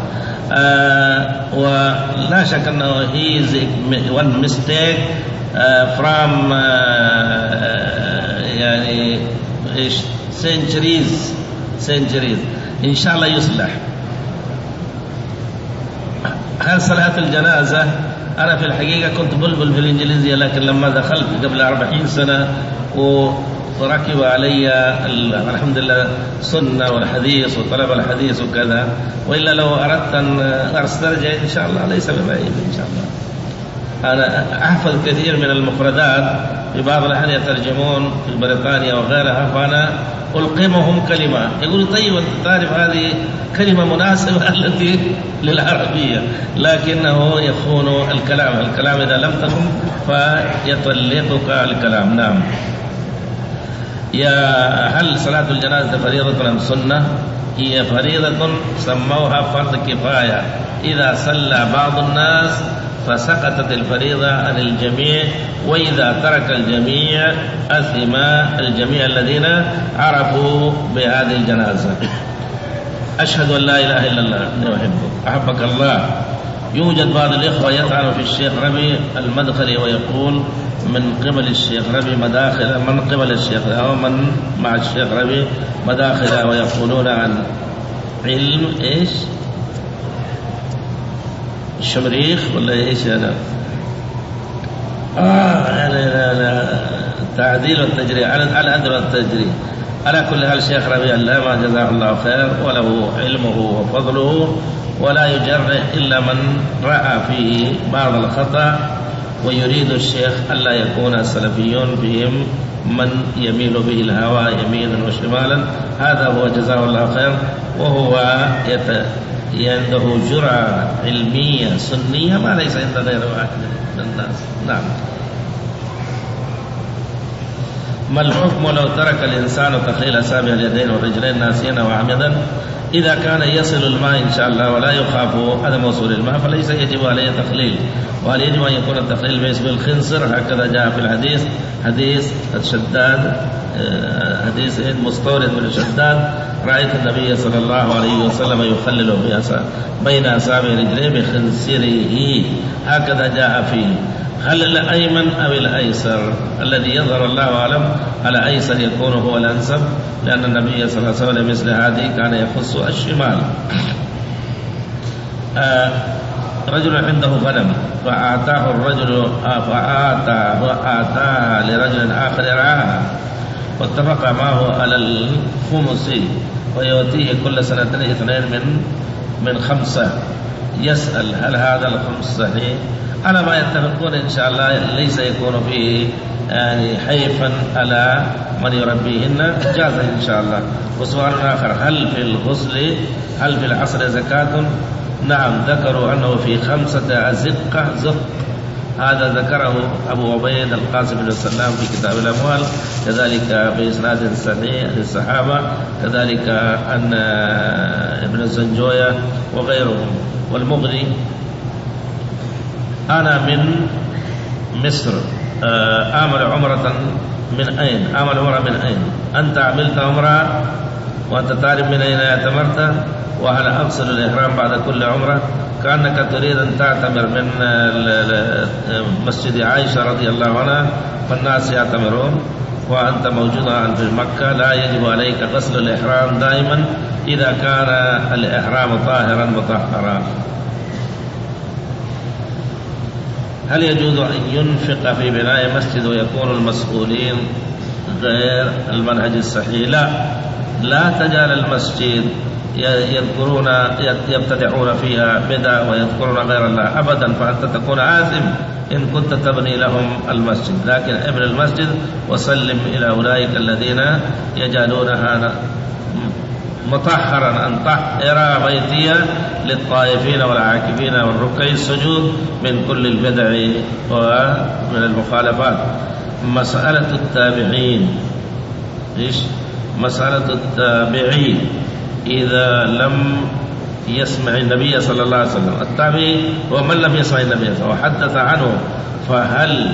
ولا شك أنه he is one mistake uh, from uh, يعني centuries centuries إن شاء الله يصلح. هل صلاة الجنازة؟ أنا في الحقيقة كنت بلبل في الإنجليزية، لكن لما دخلت قبل أربعين سنة وركب علي الحمد لله سنة والحديث وطلب الحديث وكذا، وإلا لو أردت أن أسترجع إن شاء الله ليس ببعيد إن شاء الله. أنا أحفظ كثير من المفردات، في بعض الأحيان يترجمون في بريطانيا وغيرها، فأنا ألقمهم كلمة، يقول طيب أنت تعرف هذه كلمة مناسبة التي للعربية، لكنه يخون الكلام، الكلام إذا لم تكن فيطلقك الكلام. نعم. يا هل صلاة الجنازة فريضة أم سنة؟ هي فريضة سموها فرض كفاية، إذا صلى بعض الناس فسقطت الفريضة عن الجميع، وإذا ترك الجميع أثم الجميع الذين عرفوا بهذه الجنازة. أشهد أن لا إله إلا الله إني أحبك أحبك الله. يوجد بعض الإخوة يطعن في الشيخ ربيع المدخلي ويقول من قبل الشيخ ربيع مداخل، من قبل الشيخ أو من مع الشيخ ربيع مداخل، ويقولون عن علم إيش الشمريخ ولا إيش هذا؟ آه لا لا لا تعديل والتجريع على الأدب والتجريع. على كل حال الشيخ ربيع الله جزاه الله خير، وله علمه وفضله، ولا يجرح إلا من رأى فيه بعض الخطأ، ويريد الشيخ ألا يكون السلفيون فيهم من يميل به الهوى يمينا وشمالا. هذا هو جزاه الله خير، وهو يت... عنده جرعة علمية سنية ما ليس عند غير واحد من الناس. نعم. ما الحكم لو ترك الإنسان تخليل أصابع اليدين والرجلين ناسيا وعمدا؟ إذا كان يصل الماء إن شاء الله ولا يخاف عدم وصول الماء فليس يجب عليه تخليل. وهل يجب أن يكون التخليل باسم الخنصر؟ هكذا جاء في الحديث، حديث الشداد، حديث مستورد من الشداد، رأيت النبي صلى الله عليه وسلم يخلل بين أصابع رجليه بخنصره، هكذا جاء فيه. هل الأيمن أو الأيسر؟ الذي يظهر الله أعلم على أيسر يكون هو الأنسب، لأن النبي صلى الله عليه وسلم مثل هذه كان يخص الشمال. آه رجل عنده غنم فأعطاه الرجل فأعطى وأعطاها لرجل آخر يرعاها، واتفق معه على الخمس ويؤتيه كل سنتين اثنين من من خمسة. يسأل هل هذا الخمس صحيح؟ على ما يتفقون إن شاء الله ليس يكون فيه يعني حيفا على من يربيهن، جاز إن شاء الله. وسؤال آخر، هل في الغسل هل في العصر زكاة؟ نعم، ذكروا أنه في خمسة أزقة زق، هذا ذكره أبو عبيد القاسم بن سلام في كتاب الأموال، كذلك بإسناد صحيح للصحابة، كذلك أن ابن الزنجوية وغيرهم. والمغني، أنا من مصر أعمل عمرة من أين؟ أعمل عمرة من أين؟ أنت عملت عمرة وأنت تعرف من أين اعتمرت؟ وهل أغسل الإحرام بعد كل عمرة؟ كأنك تريد أن تعتمر من مسجد عائشة رضي الله عنها فالناس يعتمرون وأنت موجود في مكة، لا يجب عليك غسل الإحرام دائما إذا كان الإحرام طاهرا مطهرا. هل يجوز أن ينفق في بناء مسجد ويكون المسؤولين غير المنهج الصحيح؟ لا، لا تجعل المسجد يذكرون يبتدعون فيها بدع ويذكرون غير الله أبدا، فأنت تكون آثم إن كنت تبني لهم المسجد، لكن ابن المسجد وسلم إلى أولئك الذين يجعلونها مطهرا، أن طهر بيتي للطائفين والعاكفين والركع السجود من كل البدع ومن المخالفات. مسألة التابعين، إيش؟ مسألة التابعين إذا لم يسمع النبي صلى الله عليه وسلم، التابعي هو من لم يسمع النبي صلى الله عليه وسلم وحدث عنه، فهل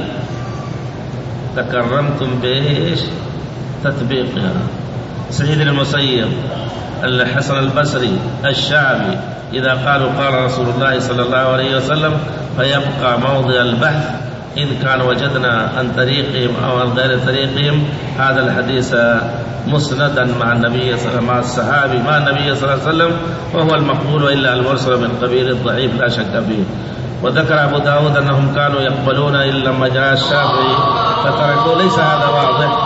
تكرمتم بإيش؟ تطبيقها. سعيد المسيب، الحسن البصري، الشعبي، إذا قالوا قال رسول الله صلى الله عليه وسلم فيبقى موضع البحث إن كان وجدنا عن طريقهم أو عن غير طريقهم هذا الحديث مسندا مع النبي مع الصحابي مع النبي صلى الله عليه وسلم، وهو المقبول وإلا المرسل من قبيل الضعيف لا شك فيه. وذكر أبو داود أنهم كانوا يقبلون إلا لما جاء الشافعي فتركوا، ليس هذا واضح